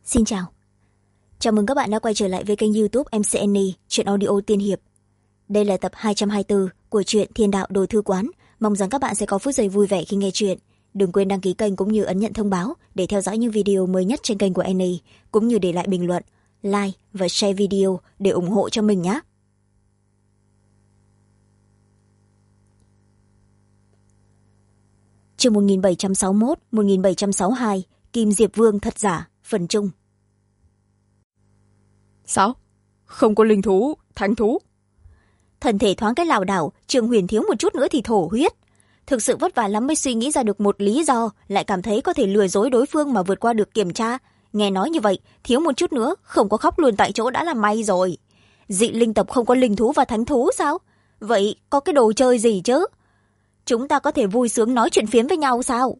Xin chào. Chào mừng các bạn đã quay trở lại với kênh YouTube MCN Truyện Audio Tiên Hiệp. Đây là tập 224 của truyện Thiên Đạo Đồ Thư Quán. Mong rằng các bạn sẽ có phút giây vui vẻ khi nghe truyện. Đừng quên đăng ký kênh cũng như ấn nhận thông báo để theo dõi những video mới nhất trên kênh của Annie, cũng như để lại bình luận, like và share video để ủng hộ cho mình nhé. Chương 1761, 1762, Kim Diệp Vương thật giả, phần chung. Sao? Không có linh thú, thánh thú? Thân thể thoáng cái lảo đảo, Trường Huyền thiếu một chút nữa thì thổ huyết. Thực sự vất vả lắm mới suy nghĩ ra được một lý do, lại cảm thấy có thể lừa dối đối phương mà vượt qua được kiểm tra. Nghe nói như vậy, thiếu một chút nữa, không có khóc luôn tại chỗ đã là may rồi. Dị linh tộc không có linh thú và thánh thú sao? Vậy có cái đồ chơi gì chứ? Chúng ta có thể vui sướng nói chuyện phiếm với nhau sao?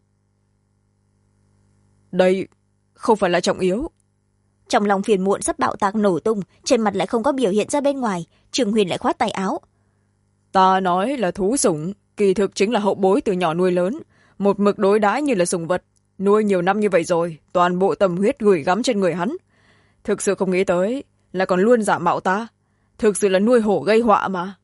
Đây không phải là trọng yếu. Trong lòng phiền muộn sắp bạo tạc nổ tung, trên mặt lại không có biểu hiện ra bên ngoài. Trường Huyền lại khoát tay áo. Ta nói là thú sủng, kỳ thực chính là hậu bối từ nhỏ nuôi lớn, một mực đối đãi như là sủng vật. Nuôi nhiều năm như vậy rồi, toàn bộ tâm huyết gửi gắm trên người hắn. Thực sự không nghĩ tới là còn luôn giả mạo ta. Thực sự là nuôi hổ gây họa mà.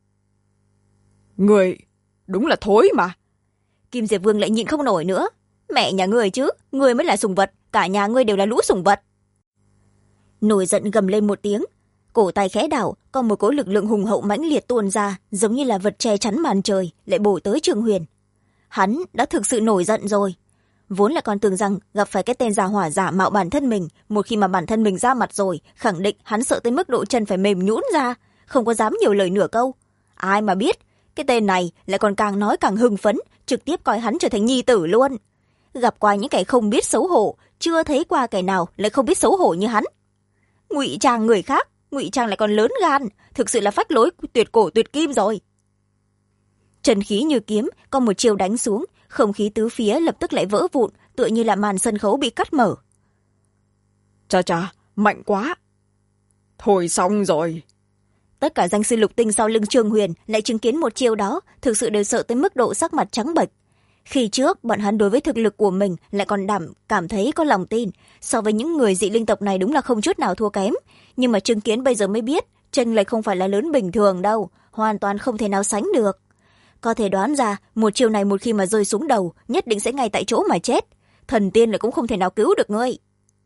Người đúng là thối mà. Kim Diệp Vương lại nhịn không nổi nữa. Mẹ nhà ngươi chứ, ngươi mới là sủng vật, cả nhà ngươi đều là lũ sủng vật. Nổi giận gầm lên một tiếng, cổ tay khẽ đảo, còn một cỗ lực lượng hùng hậu mãnh liệt tuôn ra, giống như là vật che chắn màn trời, lại bổ tới Trường Huyền. Hắn đã thực sự nổi giận rồi. Vốn là còn tưởng rằng gặp phải cái tên giả hỏa giả mạo bản thân mình, một khi mà bản thân mình ra mặt rồi, khẳng định hắn sợ tới mức độ chân phải mềm nhũn ra, không có dám nhiều lời nửa câu. Ai mà biết, cái tên này lại còn càng nói càng hưng phấn, trực tiếp coi hắn trở thành nhi tử luôn. Gặp qua những kẻ không biết xấu hổ, chưa thấy qua kẻ nào lại không biết xấu hổ như hắn. Ngụy trang người khác, ngụy trang lại còn lớn gan, thực sự là phách lối tuyệt cổ tuyệt kim rồi. Trần khí như kiếm, có một chiều đánh xuống, không khí tứ phía lập tức lại vỡ vụn, tựa như là màn sân khấu bị cắt mở. Chà chà, mạnh quá. Thôi xong rồi. Tất cả danh sư lục tinh sau lưng Trường Huyền lại chứng kiến một chiêu đó, thực sự đều sợ tới mức độ sắc mặt trắng bệch. Khi trước, bọn hắn đối với thực lực của mình lại còn cảm thấy có lòng tin. So với những người dị linh tộc này đúng là không chút nào thua kém. Nhưng mà chứng kiến bây giờ mới biết, chênh lệch không phải là lớn bình thường đâu, hoàn toàn không thể nào sánh được. Có thể đoán ra, một chiêu này một khi mà rơi xuống đầu, nhất định sẽ ngay tại chỗ mà chết. Thần tiên lại cũng không thể nào cứu được ngươi.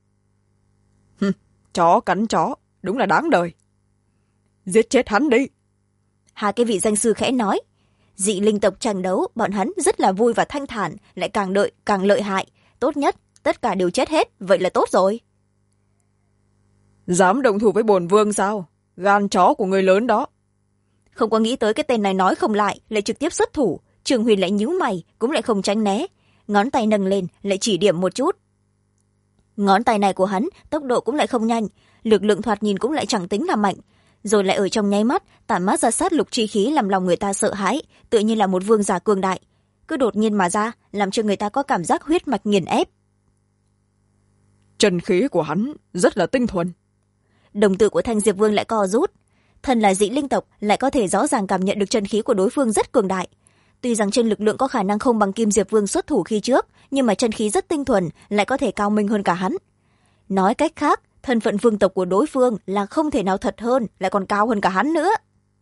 Chó cắn chó, đúng là đáng đời. Giết chết hắn đi. Hai cái vị danh sư khẽ nói. Dị linh tộc tranh đấu, bọn hắn rất là vui và thanh thản, lại càng đợi càng lợi hại. Tốt nhất, tất cả đều chết hết, vậy là tốt rồi. Dám động thủ với bổn vương sao? Gan chó của người lớn đó. Không có nghĩ tới cái tên này nói không lại, lại trực tiếp xuất thủ. Trường Huyền lại nhíu mày, cũng lại không tránh né. Ngón tay nâng lên, lại chỉ điểm một chút. Ngón tay này của hắn, tốc độ cũng lại không nhanh, lực lượng thoạt nhìn cũng lại chẳng tính là mạnh. Rồi lại ở trong nháy mắt, tản mát ra sát lục chi khí làm lòng người ta sợ hãi, tự nhiên là một vương giả cường đại. Cứ đột nhiên mà ra, làm cho người ta có cảm giác huyết mạch nghiền ép. Chân khí của hắn rất là tinh thuần. Đồng tử của Thanh Diệp Vương lại co rút. Thân là dị linh tộc, lại có thể rõ ràng cảm nhận được chân khí của đối phương rất cường đại. Tuy rằng trên lực lượng có khả năng không bằng Kim Diệp Vương xuất thủ khi trước, nhưng mà chân khí rất tinh thuần, lại có thể cao minh hơn cả hắn. Nói cách khác, thân phận vương tộc của đối phương là không thể nào thật hơn, lại còn cao hơn cả hắn nữa.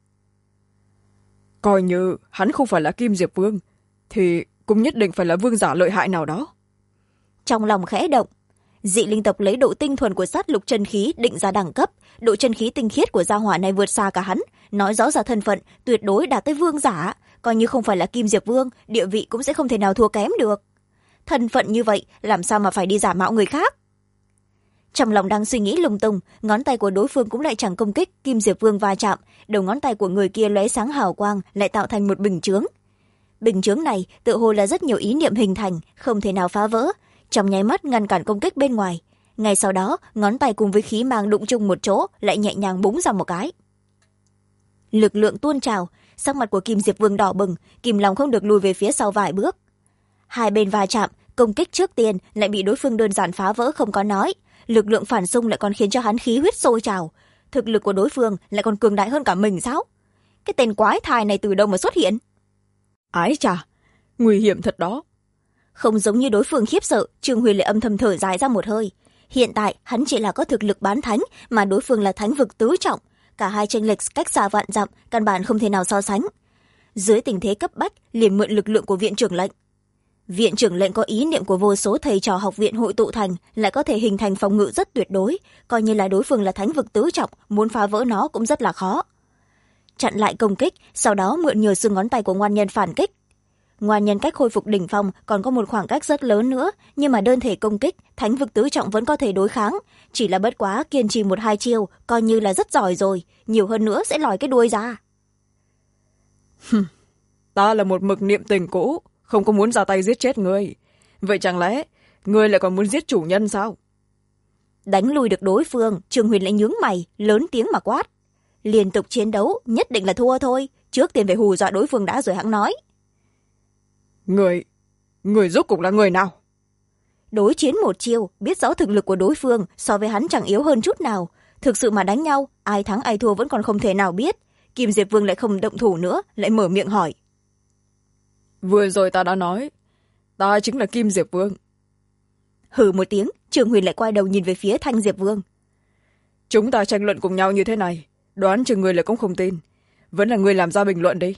Coi như hắn không phải là Kim Diệp Vương, thì cũng nhất định phải là vương giả lợi hại nào đó. Trong lòng khẽ động, dị linh tộc lấy độ tinh thuần của sát lục chân khí định ra đẳng cấp, độ chân khí tinh khiết của gia hỏa này vượt xa cả hắn, nói rõ ra thân phận tuyệt đối đạt tới vương giả, coi như không phải là Kim Diệp Vương, địa vị cũng sẽ không thể nào thua kém được. Thân phận như vậy, làm sao mà phải đi giả mạo người khác? Trong lòng đang suy nghĩ lung tung, ngón tay của đối phương cũng lại chẳng công kích, Kim Diệp Vương va chạm, đầu ngón tay của người kia lóe sáng hào quang, lại tạo thành một bình chướng. Bình chướng này tự hồ là rất nhiều ý niệm hình thành, không thể nào phá vỡ, trong nháy mắt ngăn cản công kích bên ngoài. Ngay sau đó, ngón tay cùng với khí mang đụng chung một chỗ, lại nhẹ nhàng búng ra một cái. Lực lượng tuôn trào, sắc mặt của Kim Diệp Vương đỏ bừng, kìm lòng không được lùi về phía sau vài bước. Hai bên va chạm, công kích trước tiên lại bị đối phương đơn giản phá vỡ không có nói. Lực lượng phản xung lại còn khiến cho hắn khí huyết sôi trào. Thực lực của đối phương lại còn cường đại hơn cả mình sao? Cái tên quái thai này từ đâu mà xuất hiện? Ái chà, nguy hiểm thật đó. Không giống như đối phương khiếp sợ, Trường Huyền lại âm thầm thở dài ra một hơi. Hiện tại hắn chỉ là có thực lực bán thánh, mà đối phương là thánh vực tứ trọng, cả hai chênh lệch cách xa vạn dặm, căn bản không thể nào so sánh. Dưới tình thế cấp bách, liền mượn lực lượng của viện trưởng lệnh. Viện trưởng lệnh có ý niệm của vô số thầy trò học viện hội tụ thành, lại có thể hình thành phòng ngự rất tuyệt đối, coi như là đối phương là thánh vực tứ trọng, muốn phá vỡ nó cũng rất là khó. Chặn lại công kích, sau đó mượn nhờ xương ngón tay của ngoan nhân phản kích. Ngoan nhân cách khôi phục đỉnh phong còn có một khoảng cách rất lớn nữa, nhưng mà đơn thể công kích, thánh vực tứ trọng vẫn có thể đối kháng, chỉ là bất quá kiên trì 1-2 chiêu, coi như là rất giỏi rồi, nhiều hơn nữa sẽ lòi cái đuôi ra. Ta là một mực niệm tình cũ, không có muốn ra tay giết chết ngươi. Vậy chẳng lẽ ngươi lại còn muốn giết chủ nhân sao? Đánh lui được đối phương, Trương Huyền lại nhướng mày, lớn tiếng mà quát. Liên tục chiến đấu, nhất định là thua thôi, trước tiên phải hù dọa đối phương đã rồi hẵng nói. Người rốt cục là người nào? Đối chiến một chiêu, biết rõ thực lực của đối phương, so với hắn chẳng yếu hơn chút nào. Thực sự mà đánh nhau, ai thắng ai thua vẫn còn không thể nào biết. Kim Diệp Vương lại không động thủ nữa, lại mở miệng hỏi. Vừa rồi ta đã nói, ta chính là Kim Diệp Vương. Hừ một tiếng, Trương Huyền lại quay đầu nhìn về phía Thanh Diệp Vương. Chúng ta tranh luận cùng nhau như thế này, đoán chừng người lại cũng không tin. Vẫn là người làm ra bình luận đi.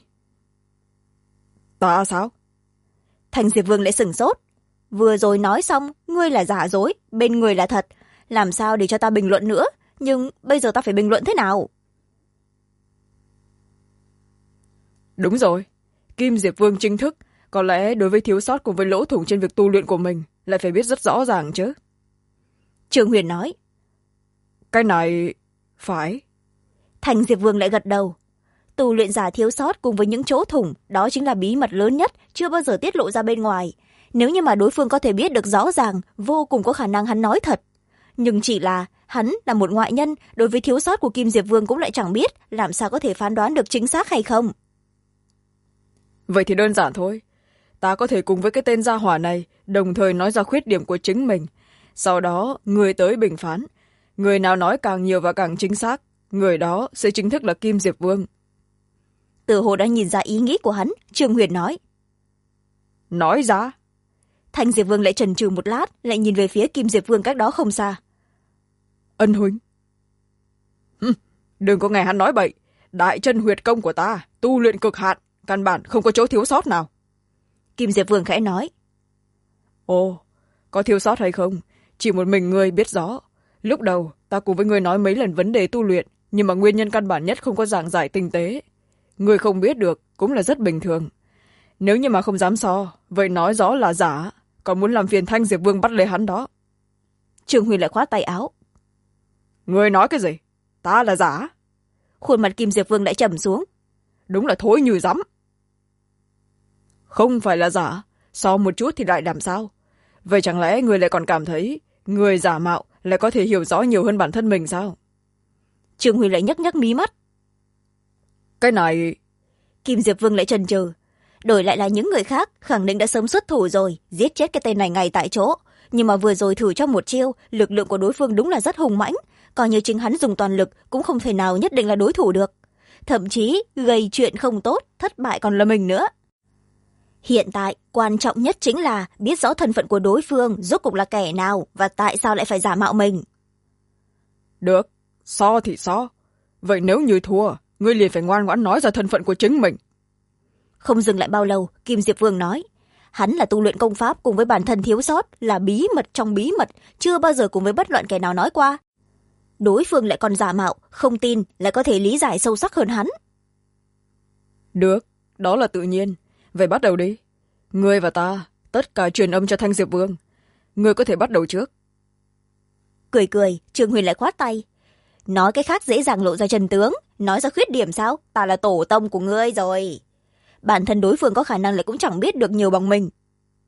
Ta sao? Thanh Diệp Vương lại sửng sốt. Vừa rồi nói xong, ngươi là giả dối, bên người là thật. Làm sao để cho ta bình luận nữa? Nhưng bây giờ ta phải bình luận thế nào? Đúng rồi. Kim Diệp Vương chính thức, có lẽ đối với thiếu sót cùng với lỗ thủng trên việc tu luyện của mình lại phải biết rất rõ ràng chứ. Trương Huyền nói. Cái này... phải. Thanh Diệp Vương lại gật đầu. Tu luyện giả thiếu sót cùng với những chỗ thủng, đó chính là bí mật lớn nhất, chưa bao giờ tiết lộ ra bên ngoài. Nếu như mà đối phương có thể biết được rõ ràng, vô cùng có khả năng hắn nói thật. Nhưng chỉ là, hắn là một ngoại nhân, đối với thiếu sót của Kim Diệp Vương cũng lại chẳng biết, làm sao có thể phán đoán được chính xác hay không. Vậy thì đơn giản thôi. Ta có thể cùng với cái tên gia hỏa này đồng thời nói ra khuyết điểm của chính mình. Sau đó, người tới bình phán. Người nào nói càng nhiều và càng chính xác, người đó sẽ chính thức là Kim Diệp Vương. Từ hồ đã nhìn ra ý nghĩ của hắn, Trương Huyền nói. Nói ra. Thanh Diệp Vương lại chần chừ một lát, lại nhìn về phía Kim Diệp Vương cách đó không xa. Ân huynh. Đừng có nghe hắn nói bậy. Đại chân huyệt công của ta, tu luyện cực hạn, căn bản không có chỗ thiếu sót nào. Kim Diệp Vương khẽ nói. Ồ, có thiếu sót hay không? Chỉ một mình ngươi biết rõ. Lúc đầu, ta cùng với ngươi nói mấy lần vấn đề tu luyện, nhưng mà nguyên nhân căn bản nhất không có giảng giải tinh tế. Ngươi không biết được, cũng là rất bình thường. Nếu như mà không dám so, vậy nói rõ là giả, còn muốn làm phiền Thanh Diệp Vương bắt lấy hắn đó. Trương Huyền lại khoát tay áo. Ngươi nói cái gì? Ta là giả? Khuôn mặt Kim Diệp Vương lại trầm xuống. Đúng là thối như rắm. Không phải là giả, so một chút thì lại làm sao? Vậy chẳng lẽ người lại còn cảm thấy người giả mạo lại có thể hiểu rõ nhiều hơn bản thân mình sao? Trương Huyền lại nhấc nhấc mí mắt. Cái này... Kim Diệp Vương lại chần chừ. Đổi lại là những người khác khẳng định đã sớm xuất thủ rồi, giết chết cái tên này ngay tại chỗ. Nhưng mà vừa rồi thử cho một chiêu, lực lượng của đối phương đúng là rất hùng mãnh. Coi như chính hắn dùng toàn lực cũng không thể nào nhất định là đối thủ được. Thậm chí gây chuyện không tốt, thất bại còn là mình nữa. Hiện tại, quan trọng nhất chính là biết rõ thân phận của đối phương rốt cuộc là kẻ nào và tại sao lại phải giả mạo mình. Được, so thì so. Vậy nếu như thua, ngươi liền phải ngoan ngoãn nói ra thân phận của chính mình. Không dừng lại bao lâu, Kim Diệp Vương nói. Hắn là tu luyện công pháp cùng với bản thân thiếu sót, là bí mật trong bí mật, chưa bao giờ cùng với bất luận kẻ nào nói qua. Đối phương lại còn giả mạo, không tin lại có thể lý giải sâu sắc hơn hắn. Được, đó là tự nhiên. Vậy bắt đầu đi. Ngươi và ta, tất cả truyền âm cho Thanh Diệp Vương. Ngươi có thể bắt đầu trước. Cười cười, Trương Huyền lại khoát tay. Nói cái khác dễ dàng lộ ra chân tướng, nói ra khuyết điểm sao? Ta là tổ tông của ngươi rồi. Bản thân đối phương có khả năng lại cũng chẳng biết được nhiều bằng mình.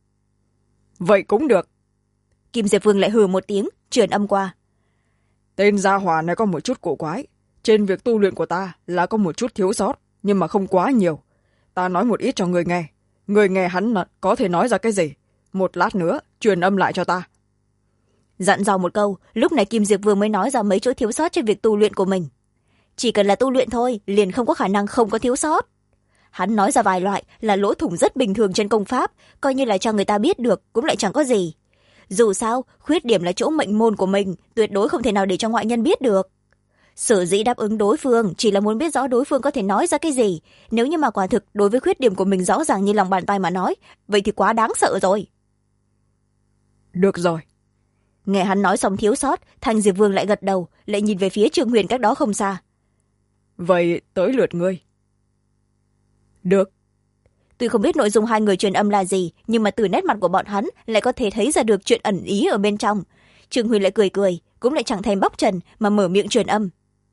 Vậy cũng được. Kim Diệp Vương lại hừ một tiếng, truyền âm qua. Tên gia hỏa này có một chút cổ quái. Trên việc tu luyện của ta là có một chút thiếu sót, nhưng mà không quá nhiều. Ta nói một ít cho người nghe. Người nghe hắn có thể nói ra cái gì. Một lát nữa, truyền âm lại cho ta. Dặn dò một câu, lúc này Kim Diệp Vương mới nói ra mấy chỗ thiếu sót trên việc tu luyện của mình. Chỉ cần là tu luyện thôi, liền không có khả năng không có thiếu sót. Hắn nói ra vài loại là lỗ thủng rất bình thường trên công pháp, coi như là cho người ta biết được cũng lại chẳng có gì. Dù sao khuyết điểm là chỗ mệnh môn của mình, tuyệt đối không thể nào để cho ngoại nhân biết được. Sở dĩ đáp ứng đối phương chỉ là muốn biết rõ đối phương có thể nói ra cái gì. Nếu như mà quả thực đối với khuyết điểm của mình rõ ràng như lòng bàn tay mà nói, vậy thì quá đáng sợ rồi. Được rồi. Nghe hắn nói xong thiếu sót, Thanh Diệp Vương lại gật đầu, lại nhìn về phía Trương Huyền cách đó không xa. Vậy tới lượt ngươi. Được. Tuy không biết nội dung hai người truyền âm là gì, nhưng mà từ nét mặt của bọn hắn lại có thể thấy ra được chuyện ẩn ý ở bên trong. Trương Huyền lại cười cười, cũng lại chẳng thèm bóc trần mà mở miệng truyền âm.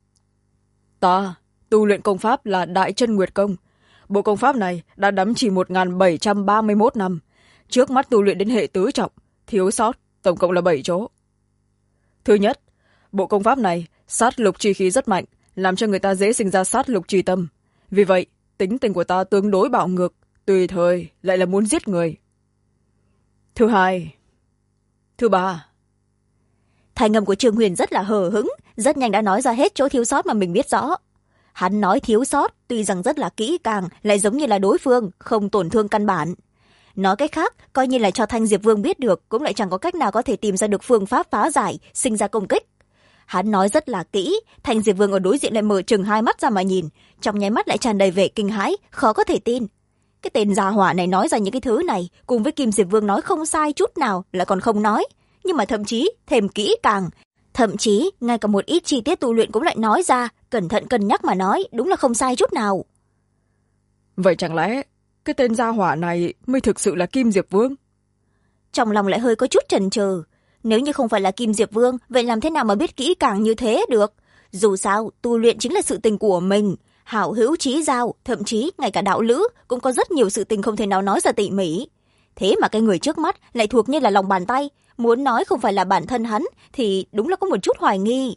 Ta tu luyện công pháp là Đại Chân Nguyệt Công. Bộ công pháp này đã đắm chỉ 1731 năm. Trước mắt tu luyện đến hệ tứ trọng, thiếu sót tổng cộng là 7 chỗ. Thứ nhất, bộ công pháp này sát lục chi khí rất mạnh, làm cho người ta dễ sinh ra sát lục chi tâm. Vì vậy, tính tình của ta tương đối bạo ngược, tùy thời lại là muốn giết người. Thứ hai. Thứ ba. Thành âm của Trương Huyền rất là hờ hững, rất nhanh đã nói ra hết chỗ thiếu sót mà mình biết rõ. Hắn nói thiếu sót tuy rằng rất là kỹ càng, lại giống như là đối phương không tổn thương căn bản. Nói cách khác, coi như là cho Thanh Diệp Vương biết được, cũng lại chẳng có cách nào có thể tìm ra được phương pháp phá giải, sinh ra công kích. Hắn nói rất là kỹ, Thanh Diệp Vương ở đối diện lại mở trừng hai mắt ra mà nhìn, trong nháy mắt lại tràn đầy vẻ kinh hãi, khó có thể tin. Cái tên gia hỏa này nói ra những cái thứ này, cùng với Kim Diệp Vương nói không sai chút nào lại còn không nói, nhưng mà thậm chí thêm kỹ càng, thậm chí ngay cả một ít chi tiết tu luyện cũng lại nói ra, cẩn thận cân nhắc mà nói, đúng là không sai chút nào. Vậy chẳng lẽ cái tên gia hỏa này mới thực sự là Kim Diệp Vương? Trong lòng lại hơi có chút chần chừ. Nếu như không phải là Kim Diệp Vương, vậy làm thế nào mà biết kỹ càng như thế được? Dù sao, tu luyện chính là sự tình của mình. Hảo hữu chí giao, thậm chí ngay cả đạo lữ cũng có rất nhiều sự tình không thể nào nói ra tỉ mỉ. Thế mà cái người trước mắt lại thuộc như là lòng bàn tay. Muốn nói không phải là bản thân hắn thì đúng là có một chút hoài nghi.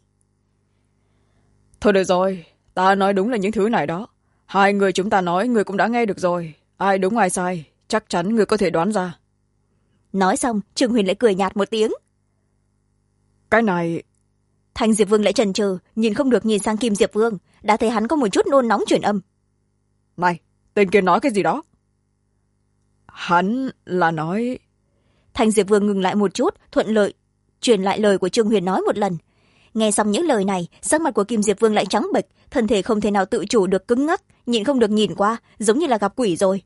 Thôi được rồi, ta nói đúng là những thứ này đó. Hai người chúng ta nói người cũng đã nghe được rồi. Ai đúng ai sai, chắc chắn người có thể đoán ra. Nói xong, Trương Huyền lại cười nhạt một tiếng. Cái này... Thanh Diệp Vương lại chần chừ, nhìn không được nhìn sang Kim Diệp Vương, đã thấy hắn có một chút nôn nóng truyền âm. Này, tên kia nói cái gì đó? Hắn là nói... Thanh Diệp Vương ngừng lại một chút, thuận lợi truyền lại lời của Trương Huyền nói một lần. Nghe xong những lời này, sắc mặt của Kim Diệp Vương lại trắng bệch, thân thể không thể nào tự chủ được cứng ngắc, nhịn không được nhìn qua, giống như là gặp quỷ rồi.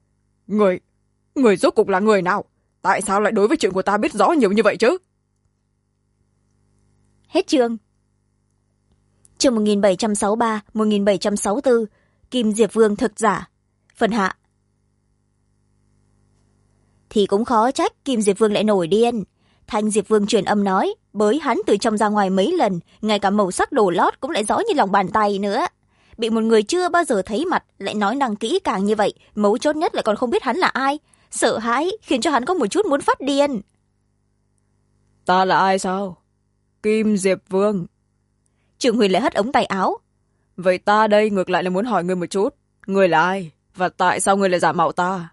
Người rốt cục là người nào? Tại sao lại đối với chuyện của ta biết rõ nhiều như vậy chứ? Hết chương. Chương 1763, 1764, Kim Diệp Vương thực giả. Phần hạ. Thì cũng khó trách Kim Diệp Vương lại nổi điên. Thanh Diệp Vương truyền âm nói, bới hắn từ trong ra ngoài mấy lần, ngay cả màu sắc đồ lót cũng lại rõ như lòng bàn tay nữa. Bị một người chưa bao giờ thấy mặt lại nói năng kỹ càng như vậy, mấu chốt nhất lại còn không biết hắn là ai. Sợ hãi khiến cho hắn có một chút muốn phát điên. Ta là ai sao? Kim Diệp Vương. Trương Huyền lại hất ống tay áo. Vậy ta đây ngược lại là muốn hỏi ngươi một chút. Ngươi là ai? Và tại sao ngươi lại giả mạo ta?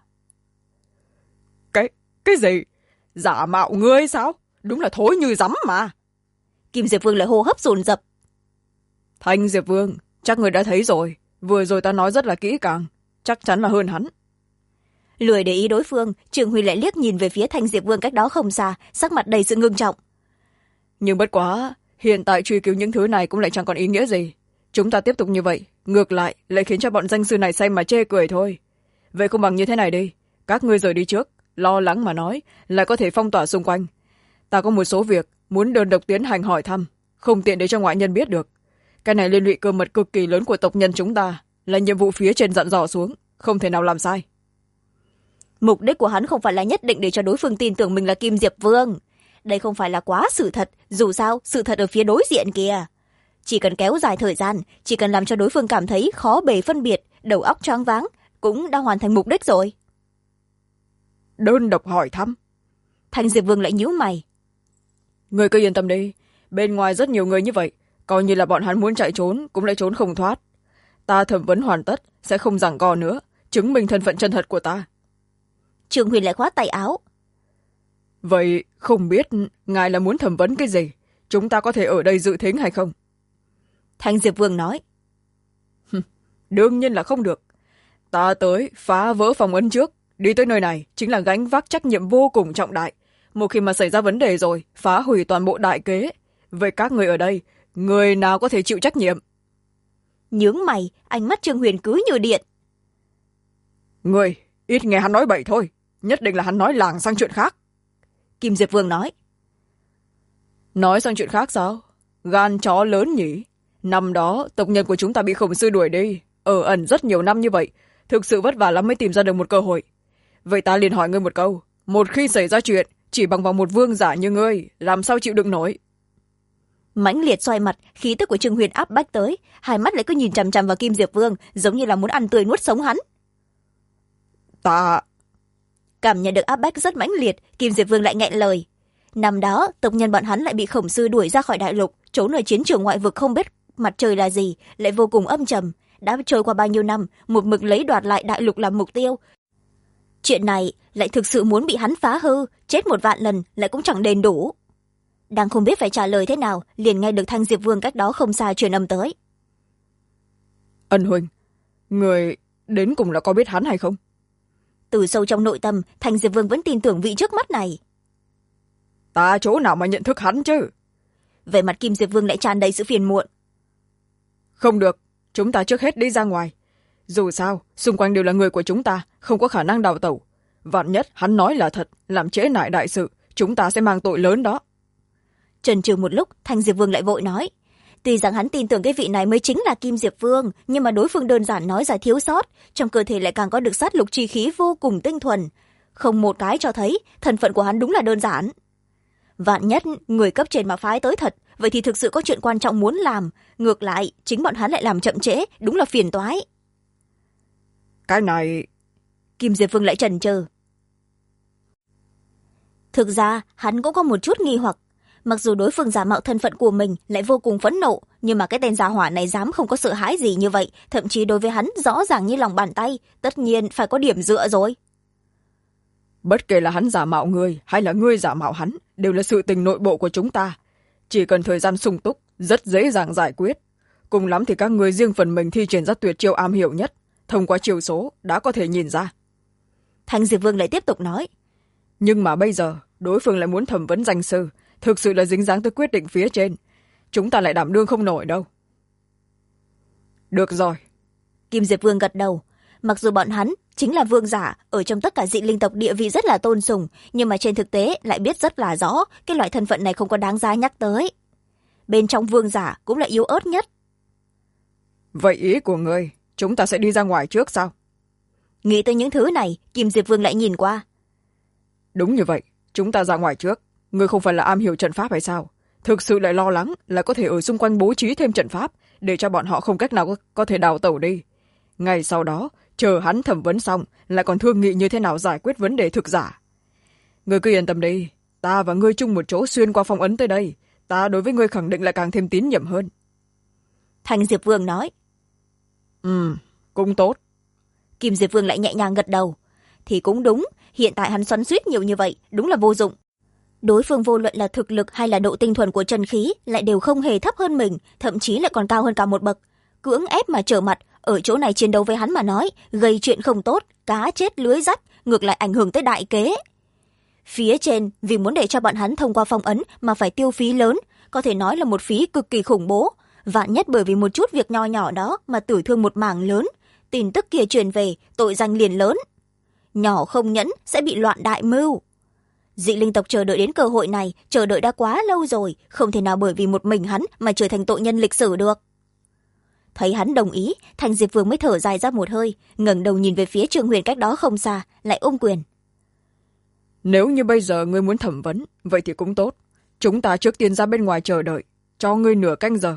Cái gì? Giả mạo ngươi sao? Đúng là thối như rắm mà. Kim Diệp Vương lại hô hấp dồn dập. Thanh Diệp Vương, chắc ngươi đã thấy rồi. Vừa rồi ta nói rất là kỹ càng. Chắc chắn là hơn hắn. Lười để ý đối phương, Trương Huy lại liếc nhìn về phía Thanh Diệp Vương cách đó không xa, sắc mặt đầy sự ngưng trọng. Nhưng bất quá, hiện tại truy cứu những thứ này cũng lại chẳng còn ý nghĩa gì. Chúng ta tiếp tục như vậy, ngược lại lại khiến cho bọn danh sư này xem mà chê cười thôi. Vậy không bằng như thế này đi, các ngươi rời đi trước, lo lắng mà nói, lại có thể phong tỏa xung quanh. Ta có một số việc muốn đơn độc tiến hành hỏi thăm, không tiện để cho ngoại nhân biết được. Cái này liên lụy cơ mật cực kỳ lớn của tộc nhân chúng ta, là nhiệm vụ phía trên dặn dò xuống, không thể nào làm sai. Mục đích của hắn không phải là nhất định để cho đối phương tin tưởng mình là Kim Diệp Vương. Đây không phải là quá sự thật, dù sao sự thật ở phía đối diện kìa. Chỉ cần kéo dài thời gian, chỉ cần làm cho đối phương cảm thấy khó bề phân biệt, đầu óc choáng váng, cũng đã hoàn thành mục đích rồi. Đơn độc hỏi thăm. Thanh Diệp Vương lại nhíu mày. Người cứ yên tâm đi, bên ngoài rất nhiều người như vậy, coi như là bọn hắn muốn chạy trốn cũng lại trốn không thoát. Ta thẩm vấn hoàn tất, sẽ không giằng co nữa, chứng minh thân phận chân thật của ta. Trương Huyền lại khoát tay áo. Vậy không biết ngài là muốn thẩm vấn cái gì? Chúng ta có thể ở đây dự thính hay không? Thanh Diệp Vương nói. Đương nhiên là không được. Ta tới phá vỡ phòng ấn trước, đi tới nơi này chính là gánh vác trách nhiệm vô cùng trọng đại. một khi mà xảy ra vấn đề rồi phá hủy toàn bộ đại kế. Vậy các người ở đây, người nào có thể chịu trách nhiệm? Nhướng mày, ánh mắt Trương Huyền cứ như điện. Người ít nghe hắn nói bậy thôi, nhất định là hắn nói làng sang chuyện khác. Kim Diệp Vương nói. Nói sang chuyện khác sao? Gan chó lớn nhỉ. Năm đó tộc nhân của chúng ta bị khổng sư đuổi đi, ở ẩn rất nhiều năm như vậy, thực sự vất vả lắm mới tìm ra được một cơ hội. Vậy ta liền hỏi ngươi một câu, một khi xảy ra chuyện chỉ bằng vào một vương giả như ngươi, làm sao chịu đựng nổi? Mãnh liệt xoay mặt, khí tức của Trương Huyền áp bách tới, hai mắt lại cứ nhìn chằm chằm vào Kim Diệp Vương, giống như là muốn ăn tươi nuốt sống hắn. Ta Cảm nhận được áp bách rất mãnh liệt, Kim Diệp Vương lại nghẹn lời. Năm đó tộc nhân bọn hắn lại bị khổng sư đuổi ra khỏi đại lục, trốn ở chiến trường ngoại vực không biết mặt trời là gì, lại vô cùng âm trầm. Đã trôi qua bao nhiêu năm, một mực lấy đoạt lại đại lục làm mục tiêu. Chuyện này lại thực sự muốn bị hắn phá hư, chết 1.000 lần lại cũng chẳng đền đủ. Đang không biết phải trả lời thế nào, liền nghe được Thanh Diệp Vương cách đó không xa truyền âm tới. Ân huynh, người đến cùng là có biết hắn hay không? Từ sâu trong nội tâm, Thanh Diệp Vương vẫn tin tưởng vị trước mắt này. Ta chỗ nào mà nhận thức hắn chứ? Về mặt Kim Diệp Vương lại tràn đầy sự phiền muộn. Không được, chúng ta trước hết đi ra ngoài. Dù sao, xung quanh đều là người của chúng ta, không có khả năng đào tẩu. Vạn nhất hắn nói là thật, làm trễ nải đại sự, chúng ta sẽ mang tội lớn đó. Chần chừ một lúc, Thanh Diệp Vương lại vội nói. Tuy rằng hắn tin tưởng cái vị này mới chính là Kim Diệp Vương, nhưng mà đối phương đơn giản nói ra thiếu sót, trong cơ thể lại càng có được sát lục chi khí vô cùng tinh thuần. Không một cái cho thấy thân phận của hắn đúng là đơn giản. Vạn nhất người cấp trên mà phái tới thật, vậy thì thực sự có chuyện quan trọng muốn làm, ngược lại chính bọn hắn lại làm chậm trễ, đúng là phiền toái. Cái này... Kim Diệp Vương lại chần chờ. Thực ra hắn cũng có một chút nghi hoặc. Mặc dù đối phương giả mạo thân phận của mình lại vô cùng phẫn nộ, nhưng mà cái tên gia hỏa này dám không có sợ hãi gì như vậy, thậm chí đối với hắn rõ ràng như lòng bàn tay, tất nhiên phải có điểm dựa rồi. Bất kể là hắn giả mạo ngươi hay là ngươi giả mạo hắn, đều là sự tình nội bộ của chúng ta. Chỉ cần thời gian sung túc, rất dễ dàng giải quyết. Cùng lắm thì các ngươi riêng phần mình thi triển ra tuyệt chiêu am hiểu nhất, thông qua chiêu số đã có thể nhìn ra. Thanh Diệp Vương lại tiếp tục nói. Nhưng mà bây giờ, đối phương lại muốn thẩm vấn danh sư, thực sự là dính dáng tới quyết định phía trên. Chúng ta lại đảm đương không nổi đâu. Được rồi. Kim Diệp Vương gật đầu. Mặc dù bọn hắn chính là vương giả, ở trong tất cả dị linh tộc địa vị rất là tôn sùng, nhưng mà trên thực tế lại biết rất là rõ cái loại thân phận này không có đáng giá nhắc tới. Bên trong vương giả cũng là yếu ớt nhất. Vậy ý của ngươi, chúng ta sẽ đi ra ngoài trước sao? Nghĩ tới những thứ này, Kim Diệp Vương lại nhìn qua. Đúng như vậy, chúng ta ra ngoài trước. Ngươi không phải là am hiểu trận pháp hay sao? Thực sự lại lo lắng là có thể ở xung quanh bố trí thêm trận pháp, để cho bọn họ không cách nào có thể đào tẩu đi. Ngày sau đó, chờ hắn thẩm vấn xong, lại còn thương nghị như thế nào giải quyết vấn đề thực giả. Ngươi cứ yên tâm đi, ta và ngươi chung một chỗ xuyên qua phong ấn tới đây, ta đối với ngươi khẳng định là càng thêm tín nhiệm hơn. Thanh Diệp Vương nói. Cũng tốt. Kim Diệp Vương lại nhẹ nhàng gật đầu. Thì cũng đúng, hiện tại hắn xoắn xuýt nhiều như vậy, đúng là vô dụng. Đối phương vô luận là thực lực hay là độ tinh thuần của chân khí lại đều không hề thấp hơn mình, thậm chí lại còn cao hơn cả một bậc. Cưỡng ép mà trở mặt, ở chỗ này chiến đấu với hắn mà nói, gây chuyện không tốt, cá chết lưới rách, ngược lại ảnh hưởng tới đại kế. Phía trên, vì muốn để cho bọn hắn thông qua phong ấn mà phải tiêu phí lớn, có thể nói là một phí cực kỳ khủng bố. Vạn nhất bởi vì một chút việc nho nhỏ đó mà tử thương một mảng lớn, tin tức kia truyền về, tội danh liền lớn. Nhỏ không nhẫn sẽ bị loạn đại mưu. Dị linh tộc chờ đợi đến cơ hội này, chờ đợi đã quá lâu rồi, không thể nào bởi vì một mình hắn mà trở thành tội nhân lịch sử được. Thấy hắn đồng ý, Thanh Diệp Vương mới thở dài ra một hơi, ngẩng đầu nhìn về phía Trương Huyền cách đó không xa, lại ôm quyền. Nếu như bây giờ ngươi muốn thẩm vấn, vậy thì cũng tốt. Chúng ta trước tiên ra bên ngoài chờ đợi, cho ngươi nửa canh giờ.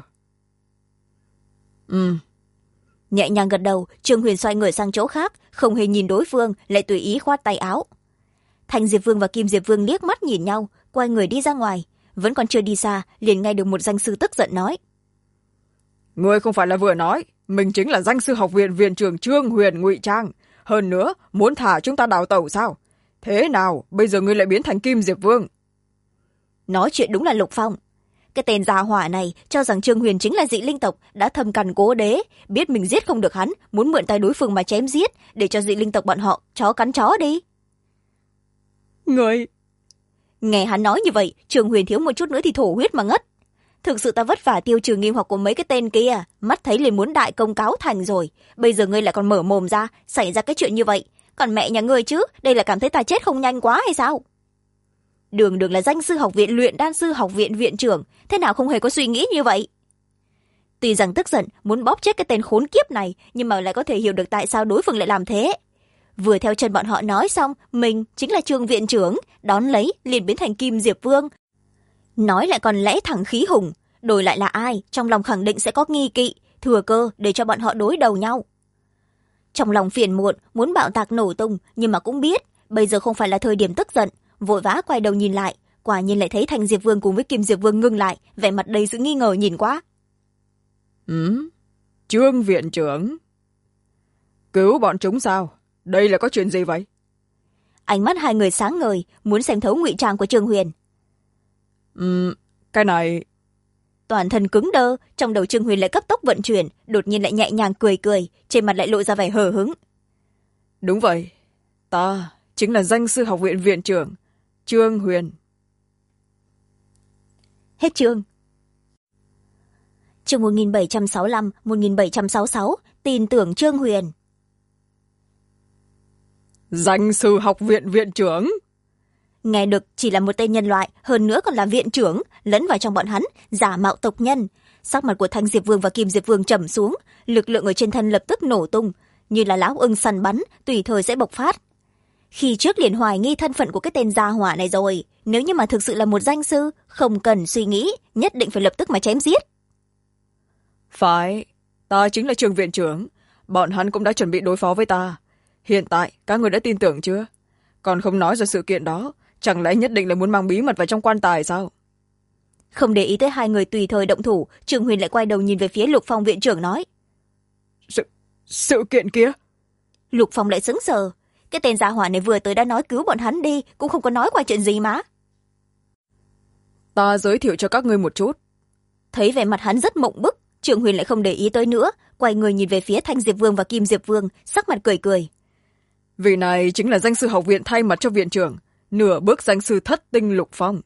Nhẹ nhàng gật đầu, Trương Huyền xoay người sang chỗ khác, không hề nhìn đối phương, lại tùy ý khoát tay áo. Thanh Diệp Vương và Kim Diệp Vương liếc mắt nhìn nhau, quay người đi ra ngoài. Vẫn còn chưa đi xa, liền nghe được một danh sư tức giận nói. Ngươi không phải là vừa nói, mình chính là danh sư học viện viện trưởng Trương Huyền ngụy trang. Hơn nữa, muốn thả chúng ta đào tẩu sao? Thế nào, bây giờ ngươi lại biến thành Kim Diệp Vương? Nói chuyện đúng là Lục Phong. Cái tên già hỏa này cho rằng Trương Huyền chính là dị linh tộc, đã thầm cằn cố đế, biết mình giết không được hắn, muốn mượn tay đối phương mà chém giết, để cho dị linh tộc bọn họ chó cắn chó đi. Ngươi Nghe hắn nói như vậy, Trương Huyền thiếu một chút nữa thì thổ huyết mà ngất. Thực sự ta vất vả tiêu trừ nghi hoặc của mấy cái tên kia, mắt thấy liền muốn đại công cáo thành rồi, bây giờ ngươi lại còn mở mồm ra, xảy ra cái chuyện như vậy. Còn mẹ nhà ngươi chứ, đây là cảm thấy ta chết không nhanh quá hay sao? Đường đường là danh sư học viện luyện đan sư học viện viện trưởng, thế nào không hề có suy nghĩ như vậy? Tuy rằng tức giận muốn bóp chết cái tên khốn kiếp này, nhưng mà lại có thể hiểu được tại sao đối phương lại làm thế. Vừa theo chân bọn họ nói xong, mình chính là Trương viện trưởng, đón lấy liền biến thành Kim Diệp Vương. Nói lại còn lẽ thẳng khí hùng, đổi lại là ai, trong lòng khẳng định sẽ có nghi kỵ, thừa cơ để cho bọn họ đối đầu nhau. Trong lòng phiền muộn, muốn bạo tạc nổ tung, nhưng mà cũng biết, bây giờ không phải là thời điểm tức giận, vội vã quay đầu nhìn lại, quả nhiên lại thấy Thanh Diệp Vương cùng với Kim Diệp Vương ngưng lại, vẻ mặt đầy sự nghi ngờ nhìn qua. Trương viện trưởng. Cứu bọn chúng sao? Đây là có chuyện gì vậy? Ánh mắt hai người sáng ngời, muốn xem thấu ngụy trang của Trương Huyền. Cái này... Toàn thân cứng đơ, trong đầu Trương Huyền lại cấp tốc vận chuyển, đột nhiên lại nhẹ nhàng cười cười, trên mặt lại lộ ra vẻ hờ hững. Đúng vậy, ta chính là danh sư học viện viện trưởng, Trương Huyền. Hết chương. Chương 1765-1766, tin tưởng Trương Huyền. Danh sư học viện viện trưởng. Nghe được chỉ là một tên nhân loại, hơn nữa còn là viện trưởng, lẫn vào trong bọn hắn, giả mạo tộc nhân. Sắc mặt của Thanh Diệp Vương và Kim Diệp Vương trầm xuống, lực lượng ở trên thân lập tức nổ tung, như là lão ưng săn bắn, tùy thời sẽ bộc phát. Khi trước liền hoài nghi thân phận của cái tên gia hỏa này rồi, nếu như mà thực sự là một danh sư, không cần suy nghĩ, nhất định phải lập tức mà chém giết. Phải, ta chính là Trương viện trưởng, bọn hắn cũng đã chuẩn bị đối phó với ta. Hiện tại, các người đã tin tưởng chưa? Còn không nói ra sự kiện đó, chẳng lẽ nhất định là muốn mang bí mật vào trong quan tài sao? Không để ý tới hai người tùy thời động thủ, Trương Huyền lại quay đầu nhìn về phía Lục Phong viện trưởng nói. Sự kiện kia? Lục Phong lại sững sờ. Cái tên gia hỏa này vừa tới đã nói cứu bọn hắn đi, cũng không có nói qua chuyện gì mà. Ta giới thiệu cho các ngươi một chút. Thấy vẻ mặt hắn rất mộng bức, Trương Huyền lại không để ý tới nữa, quay người nhìn về phía Thanh Diệp Vương và Kim Diệp Vương, sắc mặt cười cười. Vị này chính là danh sư học viện thay mặt cho viện trưởng, nửa bước danh sư thất tinh Lục Phong.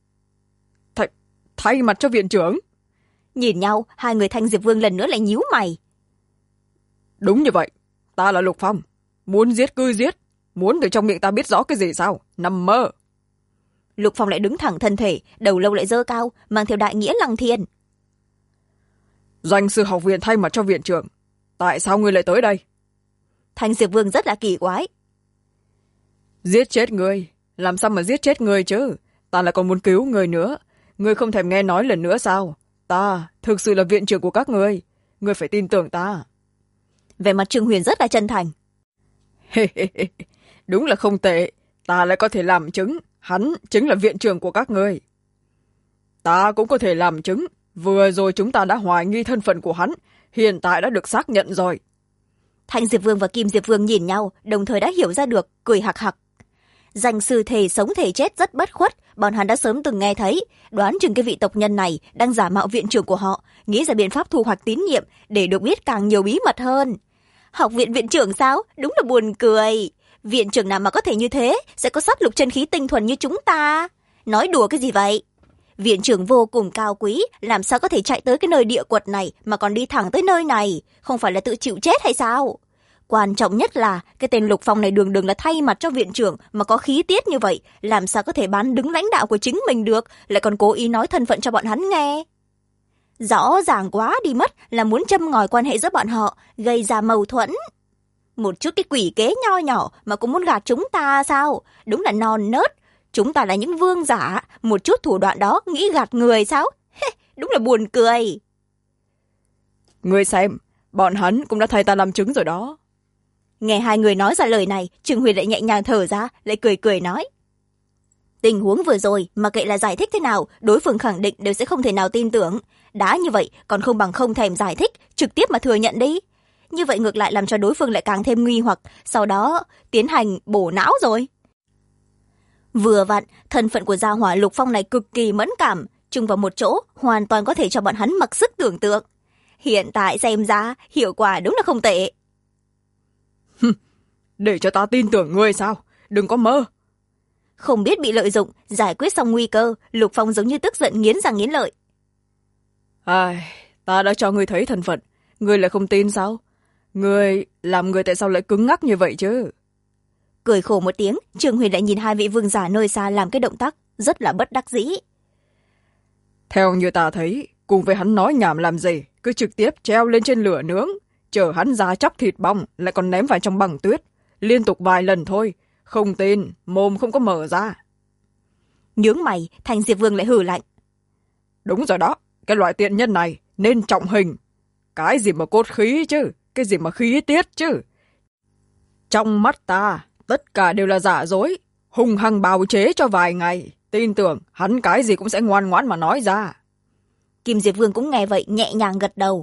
Thay mặt cho viện trưởng? Nhìn nhau, hai người Thanh Diệp Vương lần nữa lại nhíu mày. Đúng như vậy, ta là Lục Phong. Muốn giết cứ giết, muốn từ trong miệng ta biết rõ cái gì sao? Nằm mơ. Lục Phong lại đứng thẳng thân thể, đầu lâu lại dơ cao, mang theo đại nghĩa lăng thiên. Danh sư học viện thay mặt cho viện trưởng, tại sao ngươi lại tới đây? Thanh Diệp Vương rất là kỳ quái. Giết chết ngươi? Làm sao mà giết chết ngươi chứ? Ta lại còn muốn cứu ngươi nữa. Ngươi không thèm nghe nói lần nữa sao? Ta thực sự là viện trưởng của các ngươi. Ngươi phải tin tưởng ta. Vẻ mặt Trương Huyền rất là chân thành. Đúng là không tệ. Ta lại có thể làm chứng. Hắn chính là viện trưởng của các ngươi. Ta cũng có thể làm chứng. Vừa rồi chúng ta đã hoài nghi thân phận của hắn. Hiện tại đã được xác nhận rồi. Thanh Diệp Vương và Kim Diệp Vương nhìn nhau, đồng thời đã hiểu ra được, cười hạc hạc. Danh sư thể sống thể chết rất bất khuất, bọn hắn đã sớm từng nghe thấy, đoán chừng cái vị tộc nhân này đang giả mạo viện trưởng của họ, nghĩ ra biện pháp thu hoạch tín nhiệm để được biết càng nhiều bí mật hơn. Học viện viện trưởng sao? Đúng là buồn cười. Viện trưởng nào mà có thể như thế, sẽ có sát lục chân khí tinh thuần như chúng ta? Nói đùa cái gì vậy? Viện trưởng vô cùng cao quý, làm sao có thể chạy tới cái nơi địa quật này mà còn đi thẳng tới nơi này? Không phải là tự chịu chết hay sao? Quan trọng nhất là cái tên Lục Phong này đường đường là thay mặt cho viện trưởng mà có khí tiết như vậy, làm sao có thể bán đứng lãnh đạo của chính mình được, lại còn cố ý nói thân phận cho bọn hắn nghe. Rõ ràng quá đi mất là muốn châm ngòi quan hệ giữa bọn họ, gây ra mâu thuẫn. Một chút cái quỷ kế nho nhỏ mà cũng muốn gạt chúng ta sao? Đúng là non nớt. Chúng ta là những vương giả, một chút thủ đoạn đó nghĩ gạt người sao? Đúng là buồn cười. Ngươi xem, bọn hắn cũng đã thay ta làm chứng rồi đó. Nghe hai người nói ra lời này, Trương Huyền lại nhẹ nhàng thở ra, lại cười cười nói. Tình huống vừa rồi, mà kệ là giải thích thế nào, đối phương khẳng định đều sẽ không thể nào tin tưởng. Đã như vậy, còn không bằng không thèm giải thích, trực tiếp mà thừa nhận đi. Như vậy ngược lại làm cho đối phương lại càng thêm nghi hoặc, sau đó tiến hành bổ não rồi. Vừa vặn, thân phận của gia hỏa Lục Phong này cực kỳ mẫn cảm, chung vào một chỗ, hoàn toàn có thể cho bọn hắn mặc sức tưởng tượng. Hiện tại xem ra, hiệu quả đúng là không tệ. Để cho ta tin tưởng ngươi sao? Đừng có mơ. không biết bị lợi dụng. Giải quyết xong nguy cơ, Lục Phong giống như tức giận nghiến răng nghiến lợi. Ta đã cho ngươi thấy thân phận, ngươi lại không tin sao? Ngươi làm người tại sao lại cứng ngắc như vậy chứ? Cười khổ một tiếng, Trương Huyền lại nhìn hai vị vương giả nơi xa làm cái động tác rất là bất đắc dĩ. Theo như ta thấy, cùng với hắn nói nhảm làm gì, cứ trực tiếp treo lên trên lửa nướng, chờ hắn ra chóc thịt bong, lại còn ném vào trong băng tuyết, liên tục vài lần thôi. Không tin, mồm không có mở ra. Nhướng mày, Thành Diệp Vương lại hừ lạnh. Đúng rồi đó, cái loại tiện nhân này nên trọng hình. Cái gì mà cốt khí chứ, cái gì mà khí tiết chứ. Trong mắt ta, tất cả đều là giả dối, hung hăng bào chế cho vài ngày. Tin tưởng hắn cái gì cũng sẽ ngoan ngoãn mà nói ra. Kim Diệp Vương cũng nghe vậy, nhẹ nhàng gật đầu.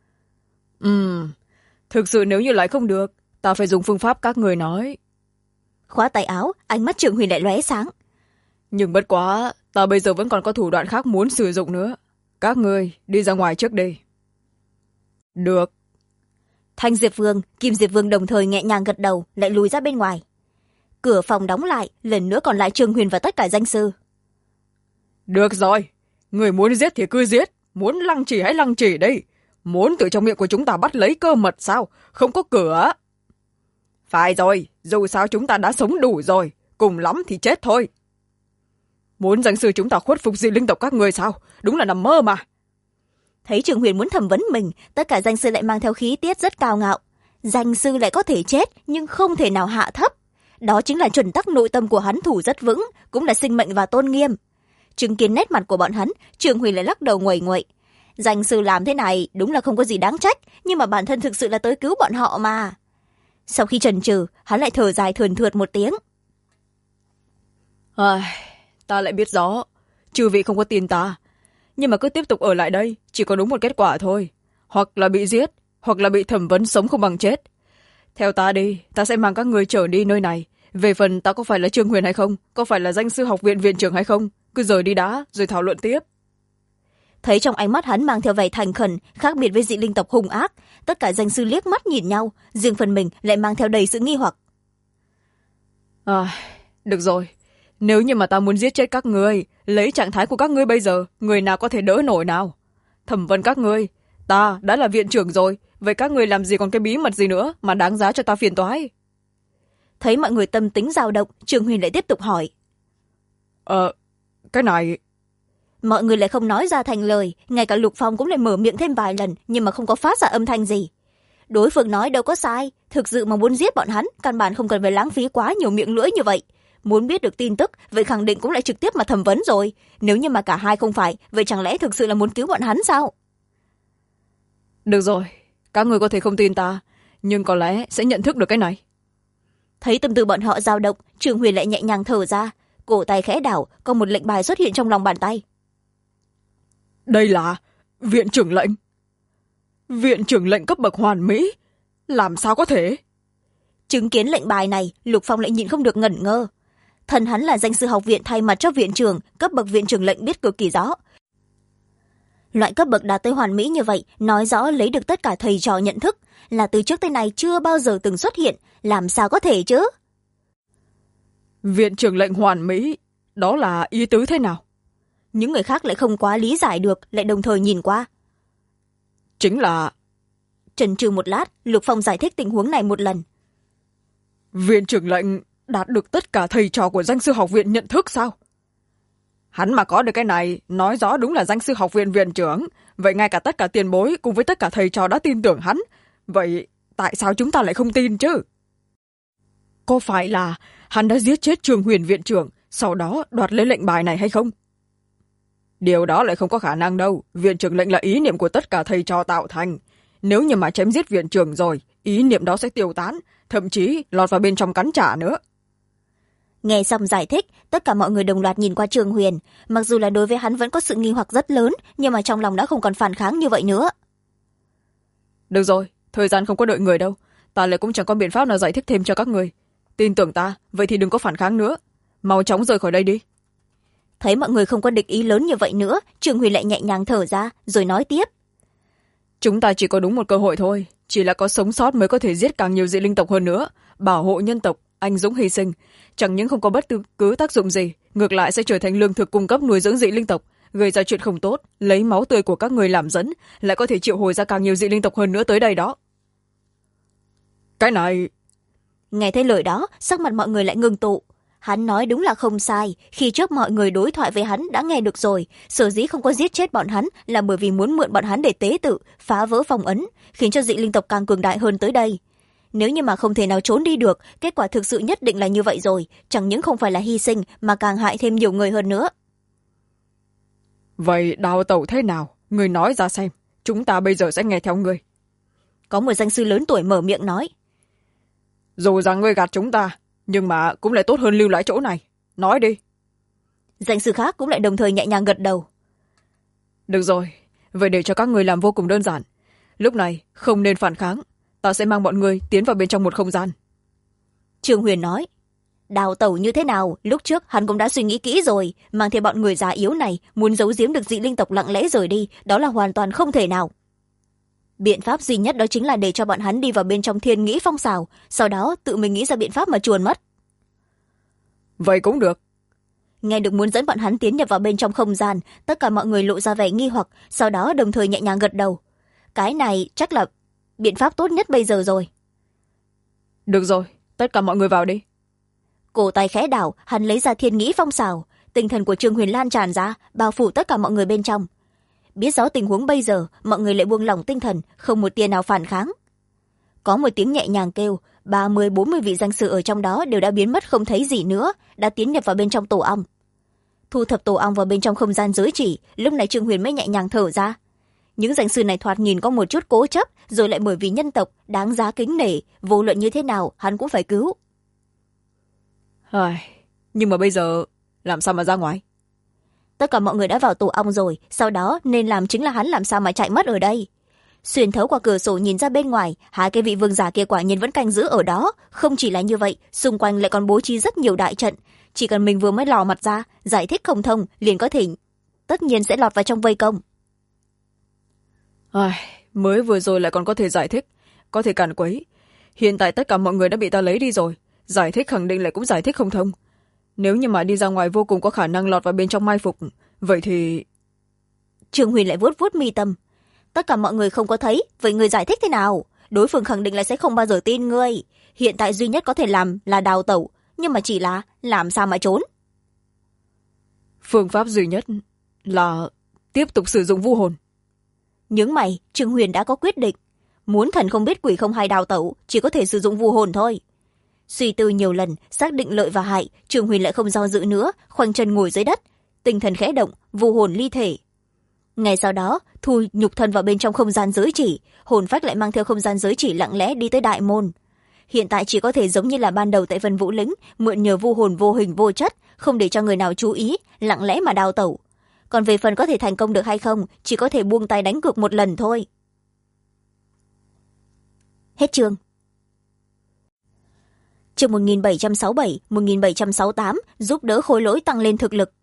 Thực sự nếu như lại không được, ta phải dùng phương pháp các người nói. Khóa tay áo, ánh mắt Trương Huyền lại lóe sáng. Nhưng bất quá, ta bây giờ vẫn còn có thủ đoạn khác muốn sử dụng nữa. Các người đi ra ngoài trước đi. Được. Thanh Diệp Vương, Kim Diệp Vương đồng thời nhẹ nhàng gật đầu, lại lùi ra bên ngoài. Cửa phòng đóng lại, lần nữa còn lại Trương Huyền và tất cả danh sư. Được rồi, người muốn giết thì cứ giết, muốn lăng trì hãy lăng trì đây. Muốn từ trong miệng của chúng ta bắt lấy cơ mật sao? Không có cửa. Phải rồi, dù sao chúng ta đã sống đủ rồi, cùng lắm thì chết thôi. Muốn danh sư chúng ta khuất phục dị linh tộc các người sao? Đúng là nằm mơ mà. Thấy Trương Huyền muốn thẩm vấn mình, tất cả danh sư lại mang theo khí tiết rất cao ngạo. Danh sư lại có thể chết, nhưng không thể nào hạ thấp. Đó chính là chuẩn tắc nội tâm của hắn thủ rất vững, cũng là sinh mệnh và tôn nghiêm. Chứng kiến nét mặt của bọn hắn, Trương Huyền lại lắc đầu nguậy nguậy. Danh sư làm thế này đúng là không có gì đáng trách, nhưng mà bản thân thực sự là tới cứu bọn họ mà. Sau khi chần chừ, hắn lại thở dài thườn thượt một tiếng. Ta lại biết rõ, chư vị không có tin ta. Nhưng mà cứ tiếp tục ở lại đây, chỉ có đúng một kết quả thôi. Hoặc là bị giết, hoặc là bị thẩm vấn sống không bằng chết. Theo ta đi, ta sẽ mang các người trở đi nơi này. Về phần ta có phải là Trương Huyền hay không, có phải là danh sư học viện viện trưởng hay không, cứ rời đi đã, rồi thảo luận tiếp. Thấy trong ánh mắt hắn mang theo vẻ thành khẩn, khác biệt với dị linh tộc hung ác, tất cả danh sư liếc mắt nhìn nhau, riêng phần mình lại mang theo đầy sự nghi hoặc. Được rồi, nếu như mà ta muốn giết chết các ngươi, lấy trạng thái của các ngươi bây giờ, người nào có thể đỡ nổi nào? Thẩm vấn các ngươi, ta đã là viện trưởng rồi, vậy các ngươi làm gì còn cái bí mật gì nữa mà đáng giá cho ta phiền toái? Thấy mọi người tâm tính dao động, Trương Huyền lại tiếp tục hỏi. Cái này... Mọi người lại không nói ra thành lời, ngay cả Lục Phong cũng lại mở miệng thêm vài lần, nhưng mà không có phát ra âm thanh gì. Đối phương nói đâu có sai, thực sự mà muốn giết bọn hắn, căn bản không cần phải lãng phí quá nhiều miệng lưỡi như vậy. Muốn biết được tin tức, vậy khẳng định cũng lại trực tiếp mà thẩm vấn rồi. Nếu như mà cả hai không phải, vậy chẳng lẽ thực sự là muốn cứu bọn hắn sao? Được rồi, các người có thể không tin ta, nhưng có lẽ sẽ nhận thức được cái này. Thấy tâm tư bọn họ dao động, Trương Huyền lại nhẹ nhàng thở ra, cổ tay khẽ đảo, có một lệnh bài xuất hiện trong lòng bàn tay. Đây là viện trưởng lệnh. Viện trưởng lệnh cấp bậc hoàn mỹ. Làm sao có thể? Chứng kiến lệnh bài này, Lục Phong lại nhịn không được ngẩn ngơ. Thần hắn là danh sư học viện thay mặt cho viện trưởng, cấp bậc viện trưởng lệnh biết cực kỳ rõ. Loại cấp bậc đạt tới hoàn mỹ như vậy, nói rõ lấy được tất cả thầy trò nhận thức, là từ trước tới nay chưa bao giờ từng xuất hiện, làm sao có thể chứ? Viện trưởng lệnh hoàn mỹ, đó là ý tứ thế nào? Những người khác lại không quá lý giải được, lại đồng thời nhìn qua. Chính là... Chần chừ một lát, Lục Phong giải thích tình huống này một lần. Viện trưởng lệnh đạt được tất cả thầy trò của danh sư học viện nhận thức sao? Hắn mà có được cái này, nói rõ đúng là danh sư học viện viện trưởng. Vậy ngay cả tất cả tiền bối cùng với tất cả thầy trò đã tin tưởng hắn. Vậy tại sao chúng ta lại không tin chứ? Có phải là hắn đã giết chết Trương Huyền viện trưởng, sau đó đoạt lấy lệnh bài này hay không? Điều đó lại không có khả năng đâu. Viện trưởng lệnh là ý niệm của tất cả thầy trò tạo thành. Nếu như mà chém giết viện trưởng rồi, ý niệm đó sẽ tiêu tán, thậm chí lọt vào bên trong cắn trả nữa. Nghe xong giải thích, tất cả mọi người đồng loạt nhìn qua Trương Huyền. Mặc dù là đối với hắn vẫn có sự nghi hoặc rất lớn, nhưng mà trong lòng đã không còn phản kháng như vậy nữa. Được rồi, thời gian không có đợi người đâu. Ta lại cũng chẳng có biện pháp nào giải thích thêm cho các người. Tin tưởng ta, vậy thì đừng có phản kháng nữa. Mau chóng rời khỏi đây đi. Thấy mọi người không có địch ý lớn như vậy nữa, Trương Huyền lại nhẹ nhàng thở ra, rồi nói tiếp. Chúng ta chỉ có đúng một cơ hội thôi. Chỉ là có sống sót mới có thể giết càng nhiều dị linh tộc hơn nữa, bảo hộ nhân tộc, anh dũng hy sinh chẳng những không có bất cứ tác dụng gì, ngược lại sẽ trở thành lương thực cung cấp nuôi dưỡng dị linh tộc, gây ra chuyện không tốt, lấy máu tươi của các người làm dẫn, lại có thể triệu hồi ra càng nhiều dị linh tộc hơn nữa tới đây đó. Cái này... Nghe thấy lời đó, sắc mặt mọi người lại ngưng tụ. Hắn nói đúng là không sai, khi trước mọi người đối thoại với hắn đã nghe được rồi, sở dĩ không có giết chết bọn hắn là bởi vì muốn mượn bọn hắn để tế tự, phá vỡ phong ấn, khiến cho dị linh tộc càng cường đại hơn tới đây. Nếu như mà không thể nào trốn đi được, kết quả thực sự nhất định là như vậy rồi, chẳng những không phải là hy sinh mà càng hại thêm nhiều người hơn nữa. Vậy đào tẩu thế nào? Người nói ra xem, chúng ta bây giờ sẽ nghe theo người. Có một danh sư lớn tuổi mở miệng nói. Dù rằng ngươi gạt chúng ta, nhưng mà cũng lại tốt hơn lưu lại chỗ này. Nói đi. Danh sư khác cũng lại đồng thời nhẹ nhàng gật đầu. Được rồi, vậy để cho các người làm vô cùng đơn giản. Lúc này không nên phản kháng, ta sẽ mang bọn người tiến vào bên trong một không gian. Trương Huyền nói. Đào tẩu như thế nào, lúc trước hắn cũng đã suy nghĩ kỹ rồi, mang theo bọn người già yếu này muốn giấu giếm được dị linh tộc lặng lẽ rời đi, đó là hoàn toàn không thể nào. Biện pháp duy nhất đó chính là để cho bọn hắn đi vào bên trong thiên nghĩ phong xào, sau đó tự mình nghĩ ra biện pháp mà chuồn mất. Vậy cũng được. Nghe được muốn dẫn bọn hắn tiến nhập vào bên trong không gian, tất cả mọi người lộ ra vẻ nghi hoặc, sau đó đồng thời nhẹ nhàng gật đầu. Cái này chắc là biện pháp tốt nhất bây giờ rồi. Được rồi, tất cả mọi người vào đi. Cổ tay khẽ đảo, hắn lấy ra thiên nghĩ phong xào, tinh thần của Trương Huyền lan tràn ra, bao phủ tất cả mọi người bên trong. Biết rõ tình huống bây giờ, mọi người lại buông lỏng tinh thần, không một tia nào phản kháng. Có một tiếng nhẹ nhàng kêu, 30-40 vị danh sư ở trong đó đều đã biến mất không thấy gì nữa, đã tiến nhập vào bên trong tổ ong. Thu thập tổ ong vào bên trong không gian giới chỉ, lúc này Trương Huyền mới nhẹ nhàng thở ra. Những danh sư này thoạt nhìn có một chút cố chấp, rồi lại bởi vì nhân tộc đáng giá kính nể, vô luận như thế nào hắn cũng phải cứu. Nhưng mà bây giờ làm sao mà ra ngoài? Tất cả mọi người đã vào tổ ong rồi, sau đó nên làm chính là hắn làm sao mà chạy mất ở đây. Xuyên thấu qua cửa sổ nhìn ra bên ngoài, hai cái vị vương giả kia quả nhiên vẫn canh giữ ở đó. Không chỉ là như vậy, xung quanh lại còn bố trí rất nhiều đại trận, chỉ cần mình vừa mới lò mặt ra giải thích không thông liền có thể tất nhiên sẽ lọt vào trong vây công. Mới vừa rồi lại còn có thể giải thích, có thể cản quấy, hiện tại tất cả mọi người đã bị ta lấy đi rồi, giải thích khẳng định lại cũng giải thích không thông. Nếu như mà đi ra ngoài vô cùng có khả năng lọt vào bên trong mai phục, vậy thì... Trương Huyền lại vuốt vuốt mi tâm. Tất cả mọi người không có thấy, vậy người giải thích thế nào? Đối phương khẳng định là sẽ không bao giờ tin ngươi. Hiện tại duy nhất có thể làm là đào tẩu, nhưng mà chỉ là làm sao mà trốn. Phương pháp duy nhất là tiếp tục sử dụng vu hồn. Những mày, Trương Huyền đã có quyết định. Muốn thần không biết quỷ không hay đào tẩu, chỉ có thể sử dụng vu hồn thôi. Suy tư nhiều lần, xác định lợi và hại, Trương Huyền lại không do dự nữa, khoanh chân ngồi dưới đất. Tinh thần khẽ động, vu hồn ly thể. Ngay sau đó, thu nhục thân vào bên trong không gian giới chỉ, hồn phách lại mang theo không gian giới chỉ lặng lẽ đi tới đại môn. Hiện tại chỉ có thể giống như là ban đầu tại Vân Vũ Lĩnh, mượn nhờ vu hồn vô hình vô chất, không để cho người nào chú ý, lặng lẽ mà đào tẩu. Còn về phần có thể thành công được hay không, chỉ có thể buông tay đánh cược một lần thôi. Hết chương. Chương 1767, 1768, giúp đỡ khối lỗi tăng lên thực lực.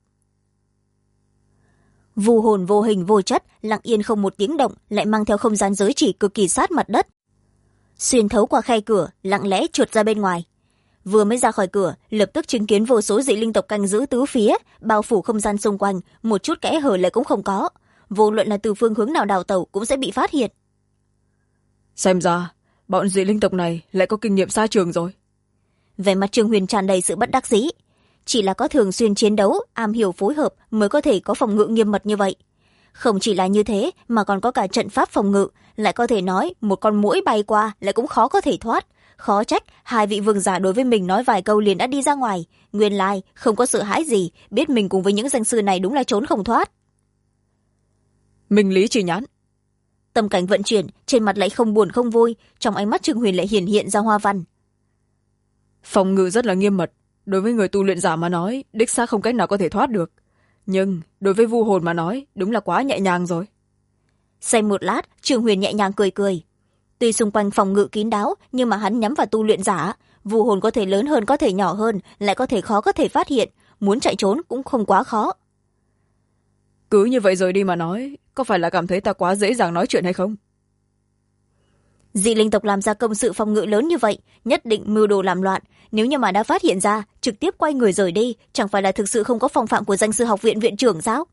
Vu hồn vô hình vô chất, lặng yên không một tiếng động, lại mang theo không gian giới chỉ cực kỳ sát mặt đất. Xuyên thấu qua khe cửa, lặng lẽ trượt ra bên ngoài. Vừa mới ra khỏi cửa, lập tức chứng kiến vô số dị linh tộc canh giữ tứ phía, bao phủ không gian xung quanh, một chút kẽ hở lại cũng không có. Vô luận là từ phương hướng nào đào tẩu cũng sẽ bị phát hiện. Xem ra, bọn dị linh tộc này lại có kinh nghiệm xa trường rồi. Vẻ mặt Trương Huyền tràn đầy sự bất đắc dĩ. Chỉ là có thường xuyên chiến đấu, am hiểu phối hợp mới có thể có phòng ngự nghiêm mật như vậy. Không chỉ là như thế mà còn có cả trận pháp phòng ngự, lại có thể nói một con muỗi bay qua lại cũng khó có thể thoát. Khó trách hai vị vương giả đối với mình nói vài câu liền đã đi ra ngoài. Nguyên lai không có sợ hãi gì, biết mình cùng với những danh sư này đúng là trốn không thoát. Minh lý chỉ nhãn. Tâm cảnh vận chuyển, trên mặt lại không buồn không vui, trong ánh mắt Trương Huyền lại hiển hiện ra hoa văn. Phòng ngự rất là nghiêm mật, đối với người tu luyện giả mà nói, đích xác không cách nào có thể thoát được. Nhưng đối với vu hồn mà nói, đúng là quá nhẹ nhàng rồi. Xem một lát, Trương Huyền nhẹ nhàng cười cười. Tuy xung quanh phòng ngự kín đáo, nhưng mà hắn nhắm vào tu luyện giả. Vu hồn có thể lớn hơn, có thể nhỏ hơn, lại có thể khó có thể phát hiện. Muốn chạy trốn cũng không quá khó. Cứ như vậy rồi đi mà nói, có phải là cảm thấy ta quá dễ dàng nói chuyện hay không? Dị linh tộc làm ra công sự phòng ngự lớn như vậy, nhất định mưu đồ làm loạn. Nếu như mà đã phát hiện ra, trực tiếp quay người rời đi, chẳng phải là thực sự không có phong phạm của danh sư học viện viện trưởng sao?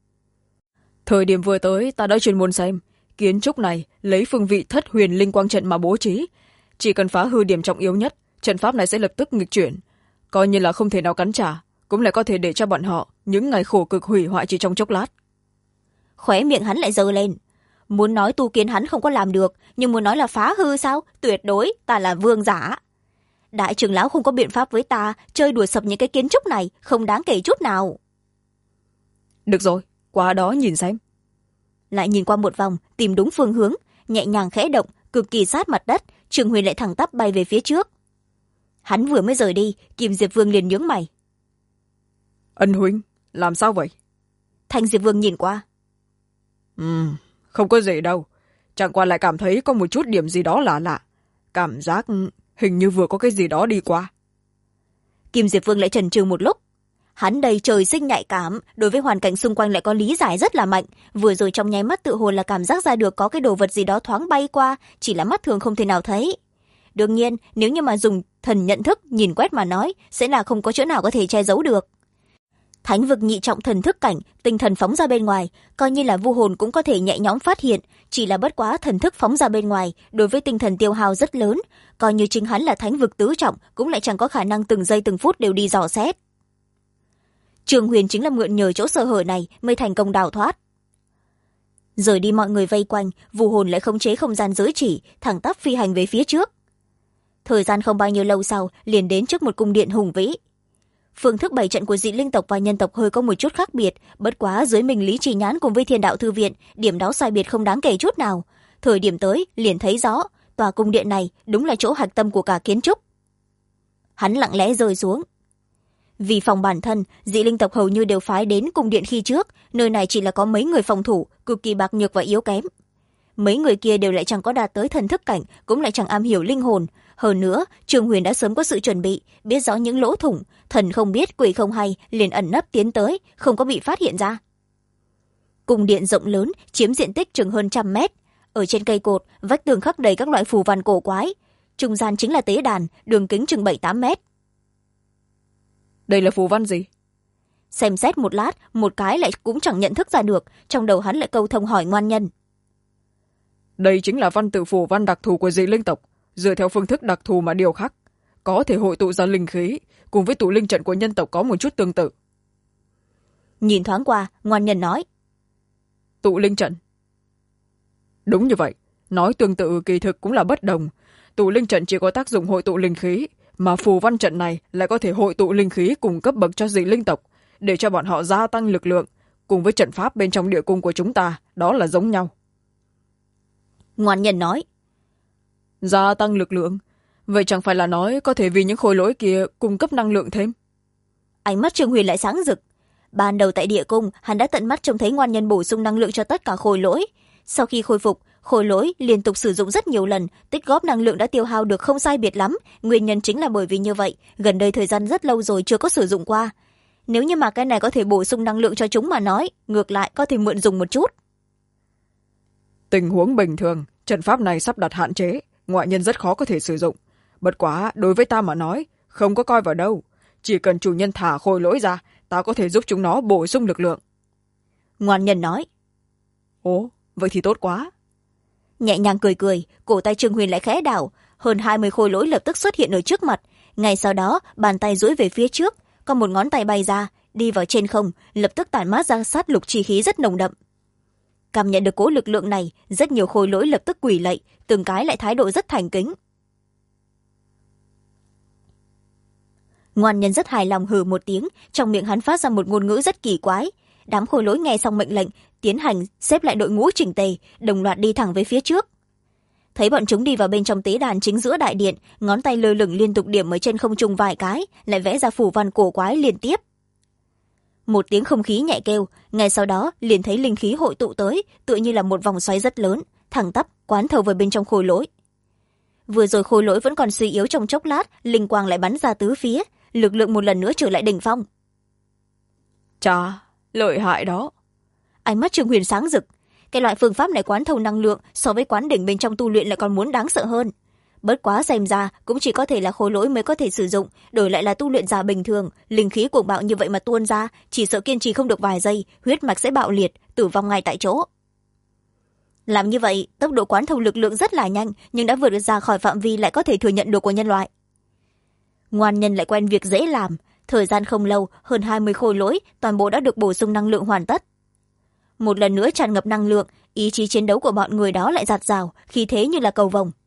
Thời điểm vừa tới, ta đã chuyên môn xem. Kiến trúc này lấy phương vị thất huyền linh quang trận mà bố trí. Chỉ cần phá hư điểm trọng yếu nhất, trận pháp này sẽ lập tức nghịch chuyển. Coi như là không thể nào cắn trả, cũng lại có thể để cho bọn họ những ngày khổ cực hủy hoại chỉ trong chốc lát. Khóe miệng hắn lại giơ lên. Muốn nói tu kiến hắn không có làm được, nhưng muốn nói là phá hư sao? Tuyệt đối, ta là vương giả. Đại trưởng lão không có biện pháp với ta, chơi đùa sập những cái kiến trúc này, không đáng kể chút nào. Được rồi, qua đó nhìn xem. Lại nhìn qua một vòng, tìm đúng phương hướng, nhẹ nhàng khẽ động, cực kỳ sát mặt đất, Trường Huyền lại thẳng tắp bay về phía trước. Hắn vừa mới rời đi, Kim Diệp Vương liền nhướng mày. Ân huynh, làm sao vậy? Thanh Diệp Vương nhìn qua. Không có gì đâu. Chẳng qua lại cảm thấy có một chút điểm gì đó lạ lạ. Cảm giác hình như vừa có cái gì đó đi qua. Kim Diệp Vương lại chần chừ một lúc. Hắn đầy trời sinh nhạy cảm, đối với hoàn cảnh xung quanh lại có lý giải rất là mạnh. Vừa rồi trong nháy mắt tự hồ là cảm giác ra được có cái đồ vật gì đó thoáng bay qua, chỉ là mắt thường không thể nào thấy. Đương nhiên, nếu như mà dùng thần nhận thức nhìn quét mà nói, sẽ là không có chỗ nào có thể che giấu được. Thánh vực nhị trọng thần thức cảnh, tinh thần phóng ra bên ngoài, coi như là vu hồn cũng có thể nhẹ nhõm phát hiện, chỉ là bất quá thần thức phóng ra bên ngoài, đối với tinh thần tiêu hao rất lớn, coi như chính hắn là thánh vực tứ trọng, cũng lại chẳng có khả năng từng giây từng phút đều đi dò xét. Trường Huyền chính là mượn nhờ chỗ sơ hở này mới thành công đào thoát. Rời đi mọi người vây quanh, vu hồn lại khống chế không gian giới chỉ, thẳng tắp phi hành về phía trước. Thời gian không bao nhiêu lâu sau, liền đến trước một cung điện hùng vĩ. Phương thức bày trận của dị linh tộc và nhân tộc hơi có một chút khác biệt, bất quá dưới mình Lý Trì Nhãn cùng với Thiên Đạo Thư Viện, điểm đó sai biệt không đáng kể chút nào. Thời điểm tới, liền thấy rõ, tòa cung điện này đúng là chỗ hạch tâm của cả kiến trúc. Hắn lặng lẽ rơi xuống. Vì phòng bản thân, dị linh tộc hầu như đều phái đến cung điện khi trước, nơi này chỉ là có mấy người phòng thủ, cực kỳ bạc nhược và yếu kém. Mấy người kia đều lại chẳng có đạt tới thần thức cảnh, cũng lại chẳng am hiểu linh hồn. Hơn nữa, Trường Huyền đã sớm có sự chuẩn bị, biết rõ những lỗ thủng, thần không biết quỷ không hay, liền ẩn nấp tiến tới, không có bị phát hiện ra. Cung điện rộng lớn, chiếm diện tích chừng hơn 100 mét. Ở trên cây cột, vách tường khắc đầy các loại phù văn cổ quái. Trung gian chính là tế đàn, đường kính chừng 7-8 mét. Đây là phù văn gì? Xem xét một lát, một cái lại cũng chẳng nhận thức ra được, trong đầu hắn lại câu thông hỏi ngoan nhân. Đây chính là văn tự phù văn đặc thù của dị linh tộc, dựa theo phương thức đặc thù mà điều khắc, có thể hội tụ ra linh khí, cùng với tụ linh trận của nhân tộc có một chút tương tự. Nhìn thoáng qua, ngoan nhân nói. Tụ linh trận. Đúng như vậy, nói tương tự kỳ thực cũng là bất đồng. Tụ linh trận chỉ có tác dụng hội tụ linh khí, mà phù văn trận này lại có thể hội tụ linh khí cùng cấp bậc cho dị linh tộc, để cho bọn họ gia tăng lực lượng, cùng với trận pháp bên trong địa cung của chúng ta, đó là giống nhau. Ngoan nhân nói. Gia tăng lực lượng? Vậy chẳng phải là nói có thể vì những khối lỗi kia cung cấp năng lượng thêm? Ánh mắt Trường Huyền lại sáng rực. Ban đầu tại địa cung, hắn đã tận mắt trông thấy ngoan nhân bổ sung năng lượng cho tất cả khối lỗi. Sau khi khôi phục, khối lỗi liên tục sử dụng rất nhiều lần, tích góp năng lượng đã tiêu hao được không sai biệt lắm. Nguyên nhân chính là bởi vì như vậy, gần đây thời gian rất lâu rồi chưa có sử dụng qua. Nếu như mà cái này có thể bổ sung năng lượng cho chúng mà nói, ngược lại có thể mượn dùng một chút. Tình huống bình thường, trận pháp này sắp đặt hạn chế, ngoại nhân rất khó có thể sử dụng. Bất quá, đối với ta mà nói, không có coi vào đâu. Chỉ cần chủ nhân thả khối lỗi ra, ta có thể giúp chúng nó bổ sung lực lượng. Ngoan nhân nói. Ồ, vậy thì tốt quá. Nhẹ nhàng cười cười, cổ tay Trường Huyền lại khẽ đảo, hơn 20 khối lỗi lập tức xuất hiện ở trước mặt. Ngay sau đó, bàn tay duỗi về phía trước, có một ngón tay bay ra, đi vào trên không, lập tức tản mát ra sát lục chi khí rất nồng đậm. Cảm nhận được cố lực lượng này, rất nhiều khối lỗi lập tức quỳ lạy, từng cái lại thái độ rất thành kính. Ngoan nhân rất hài lòng hừ một tiếng, trong miệng hắn phát ra một ngôn ngữ rất kỳ quái. Đám khối lỗi nghe xong mệnh lệnh, tiến hành xếp lại đội ngũ chỉnh tề, đồng loạt đi thẳng về phía trước. Thấy bọn chúng đi vào bên trong tế đàn chính giữa đại điện, ngón tay lơ lửng liên tục điểm ở trên không trung vài cái, lại vẽ ra phù văn cổ quái liên tiếp. Một tiếng không khí nhẹ kêu, ngay sau đó liền thấy linh khí hội tụ tới, tựa như là một vòng xoáy rất lớn, thẳng tắp quán thâu vào bên trong khối lỗi. Vừa rồi khối lỗi vẫn còn suy yếu trong chốc lát, linh quang lại bắn ra tứ phía, lực lượng một lần nữa trở lại đỉnh phong. Chà, lợi hại đó. Ánh mắt Trường Huyền sáng rực, Cái loại phương pháp này quán thâu năng lượng so với quán đỉnh bên trong tu luyện lại còn muốn đáng sợ hơn. Bất quá xem ra cũng chỉ có thể là khối lỗi mới có thể sử dụng, đổi lại là tu luyện giả bình thường, linh khí cuồng bạo như vậy mà tuôn ra, chỉ sợ kiên trì không được vài giây, huyết mạch sẽ bạo liệt, tử vong ngay tại chỗ. Làm như vậy, tốc độ quán thâu lực lượng rất là nhanh, nhưng đã vượt ra khỏi phạm vi lại có thể thừa nhận được của nhân loại. Ngoan nhân lại quen việc dễ làm, thời gian không lâu, hơn 20 khối lỗi, toàn bộ đã được bổ sung năng lượng hoàn tất. Một lần nữa tràn ngập năng lượng, ý chí chiến đấu của bọn người đó lại dạt dào, khí thế như là cầu vồng.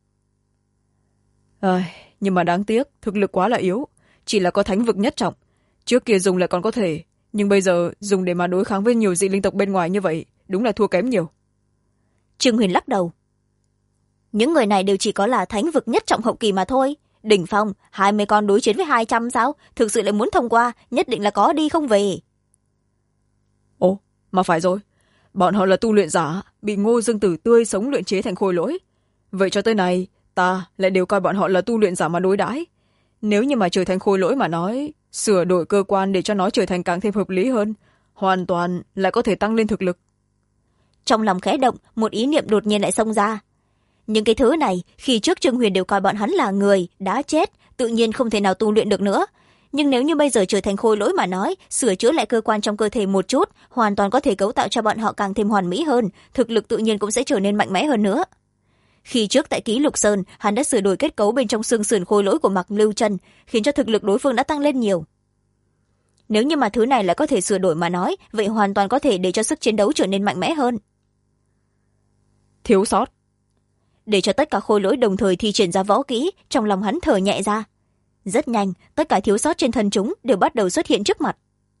Nhưng mà đáng tiếc, thực lực quá là yếu, chỉ là có thánh vực nhất trọng. Trước kia dùng lại còn có thể, nhưng bây giờ dùng để mà đối kháng với nhiều dị linh tộc bên ngoài như vậy, đúng là thua kém nhiều. Trương Huyền lắc đầu. Những người này đều chỉ có là thánh vực nhất trọng hậu kỳ mà thôi. Đỉnh phong, 20 con đối chiến với 200 sao? Thực sự lại muốn thông qua, nhất định là có đi không về. Ồ, mà phải rồi. Bọn họ là tu luyện giả, bị Ngô Dương Tử tươi sống luyện chế thành khối lỗi. Vậy cho tới này, ta lại đều coi bọn họ là tu luyện giả mà đối đãi. Nếu như mà trở thành khối lỗi mà nói, sửa đổi cơ quan để cho nó trở thành càng thêm hợp lý hơn, hoàn toàn lại có thể tăng lên thực lực. Trong lòng khẽ động, một ý niệm đột nhiên lại xông ra. Những cái thứ này, khi trước Trương Huyền đều coi bọn hắn là người, đã chết, tự nhiên không thể nào tu luyện được nữa. Nhưng nếu như bây giờ trở thành khối lỗi mà nói, sửa chữa lại cơ quan trong cơ thể một chút, hoàn toàn có thể cấu tạo cho bọn họ càng thêm hoàn mỹ hơn, thực lực tự nhiên cũng sẽ trở nên mạnh mẽ hơn nữa. Khi trước tại Ký Lục Sơn, hắn đã sửa đổi kết cấu bên trong xương sườn khối lỗi của Mạc Lưu Chân, khiến cho thực lực đối phương đã tăng lên nhiều. Nếu như mà thứ này lại có thể sửa đổi mà nói, vậy hoàn toàn có thể để cho sức chiến đấu trở nên mạnh mẽ hơn. Thiếu sót. Để cho tất cả khối lỗi đồng thời thi triển ra võ kỹ, trong lòng hắn thở nhẹ ra. Rất nhanh, tất cả thiếu sót trên thân chúng đều bắt đầu xuất hiện trước mặt.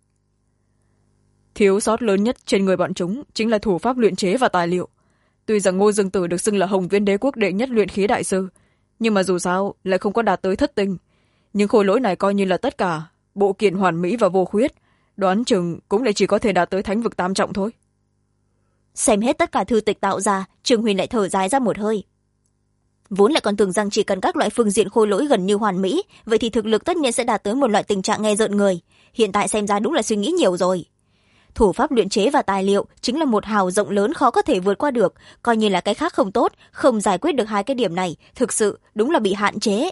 Thiếu sót lớn nhất trên người bọn chúng chính là thủ pháp luyện chế và tài liệu. Tuy rằng Ngô Dương Tử được xưng là Hồng Viên Đế quốc đệ nhất luyện khí đại sư, nhưng mà dù sao lại không có đạt tới thất tinh. Nhưng khối lỗi này coi như là tất cả, bộ kiện hoàn mỹ và vô khuyết, đoán chừng cũng lại chỉ có thể đạt tới thánh vực tam trọng thôi. Xem hết tất cả thư tịch tạo ra, Trương Huyền lại thở dài ra một hơi. Vốn lại còn tưởng rằng chỉ cần các loại phương diện khối lỗi gần như hoàn mỹ, vậy thì thực lực tất nhiên sẽ đạt tới một loại tình trạng nghe rợn người. Hiện tại xem ra đúng là suy nghĩ nhiều rồi. Thủ pháp luyện chế và tài liệu chính là một hào rộng lớn khó có thể vượt qua được, coi như là cái khác không tốt, không giải quyết được hai cái điểm này, thực sự đúng là bị hạn chế.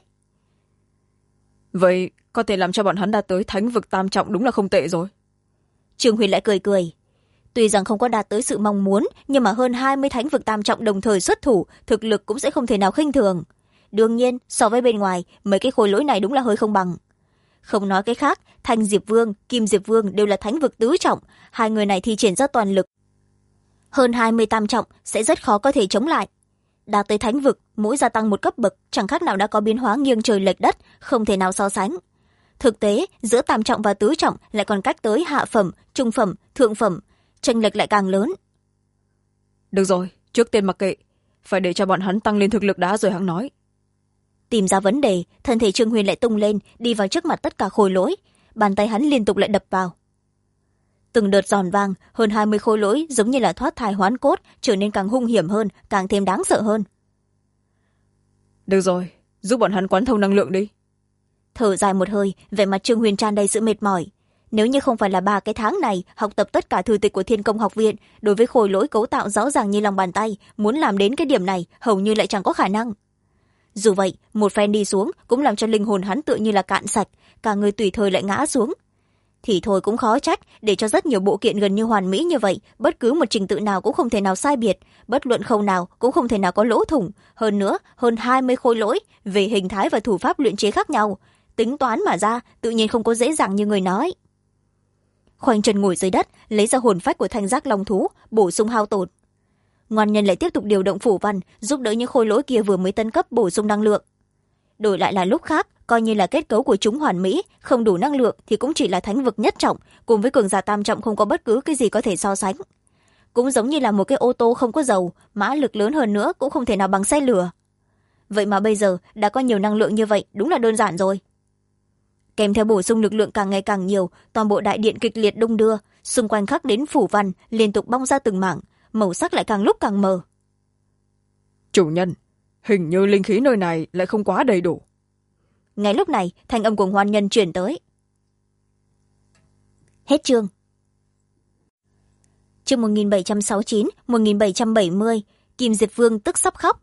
Vậy có thể làm cho bọn hắn đạt tới thánh vực tam trọng đúng là không tệ rồi. Trương Huyền lại cười cười. Tuy rằng không có đạt tới sự mong muốn, nhưng mà hơn 20 thánh vực tam trọng đồng thời xuất thủ, thực lực cũng sẽ không thể nào khinh thường. Đương nhiên, so với bên ngoài, mấy cái khối lỗi này đúng là hơi không bằng. Không nói cái khác, Thanh Diệp Vương, Kim Diệp Vương đều là thánh vực tứ trọng, hai người này thi triển ra toàn lực. Hơn 20 tam trọng sẽ rất khó có thể chống lại. Đạt tới thánh vực, mỗi gia tăng một cấp bậc, chẳng khác nào đã có biến hóa nghiêng trời lệch đất, không thể nào so sánh. Thực tế, giữa tam trọng và tứ trọng lại còn cách tới hạ phẩm, trung phẩm, thượng phẩm, chênh lệch lại càng lớn. Được rồi, trước tiên mặc kệ, phải để cho bọn hắn tăng lên thực lực đã rồi hắn nói. Tìm ra vấn đề, thân thể Trương Huyền lại tung lên, đi vào trước mặt tất cả khối lỗi, bàn tay hắn liên tục lại đập vào. Từng đợt giòn vang, hơn 20 khối lỗi giống như là thoát thai hoán cốt, trở nên càng hung hiểm hơn, càng thêm đáng sợ hơn. Được rồi, giúp bọn hắn quán thâu năng lượng đi. Thở dài một hơi, vẻ mặt Trương Huyền tràn đầy sự mệt mỏi. Nếu như không phải là 3 cái tháng này học tập tất cả thư tịch của Thiên Công học viện, đối với khối lỗi cấu tạo rõ ràng như lòng bàn tay, muốn làm đến cái điểm này hầu như lại chẳng có khả năng. Dù vậy, một phen đi xuống cũng làm cho linh hồn hắn tựa như là cạn sạch, cả người tùy thời lại ngã xuống. Thì thôi cũng khó trách, để cho rất nhiều bộ kiện gần như hoàn mỹ như vậy, bất cứ một trình tự nào cũng không thể nào sai biệt, bất luận khâu nào cũng không thể nào có lỗ thủng. Hơn nữa, hơn 20 khối lỗi, về hình thái và thủ pháp luyện chế khác nhau. Tính toán mà ra, tự nhiên không có dễ dàng như người nói. Khoanh chân ngồi dưới đất, lấy ra hồn phách của thanh giác long thú, bổ sung hao tổn. Ngoan nhân lại tiếp tục điều động phủ văn, giúp đỡ những khối lỗi kia vừa mới tân cấp bổ sung năng lượng. Đổi lại là lúc khác, coi như là kết cấu của chúng hoàn mỹ, không đủ năng lượng thì cũng chỉ là thánh vực nhất trọng, cùng với cường giả tam trọng không có bất cứ cái gì có thể so sánh. Cũng giống như là một cái ô tô không có dầu, mã lực lớn hơn nữa cũng không thể nào bằng xe lửa. Vậy mà bây giờ đã có nhiều năng lượng như vậy, đúng là đơn giản rồi. Kèm theo bổ sung lực lượng càng ngày càng nhiều, toàn bộ đại điện kịch liệt đung đưa, xung quanh khắc đến phủ văn liên tục bong ra từng mảng, màu sắc lại càng lúc càng mờ. Chủ nhân, hình như linh khí nơi này lại không quá đầy đủ. Ngay lúc này, thanh âm của Hoan Nhân truyền tới. Hết chương. Chương 1769, 1770, Kim Diệp Vương tức sắp khóc.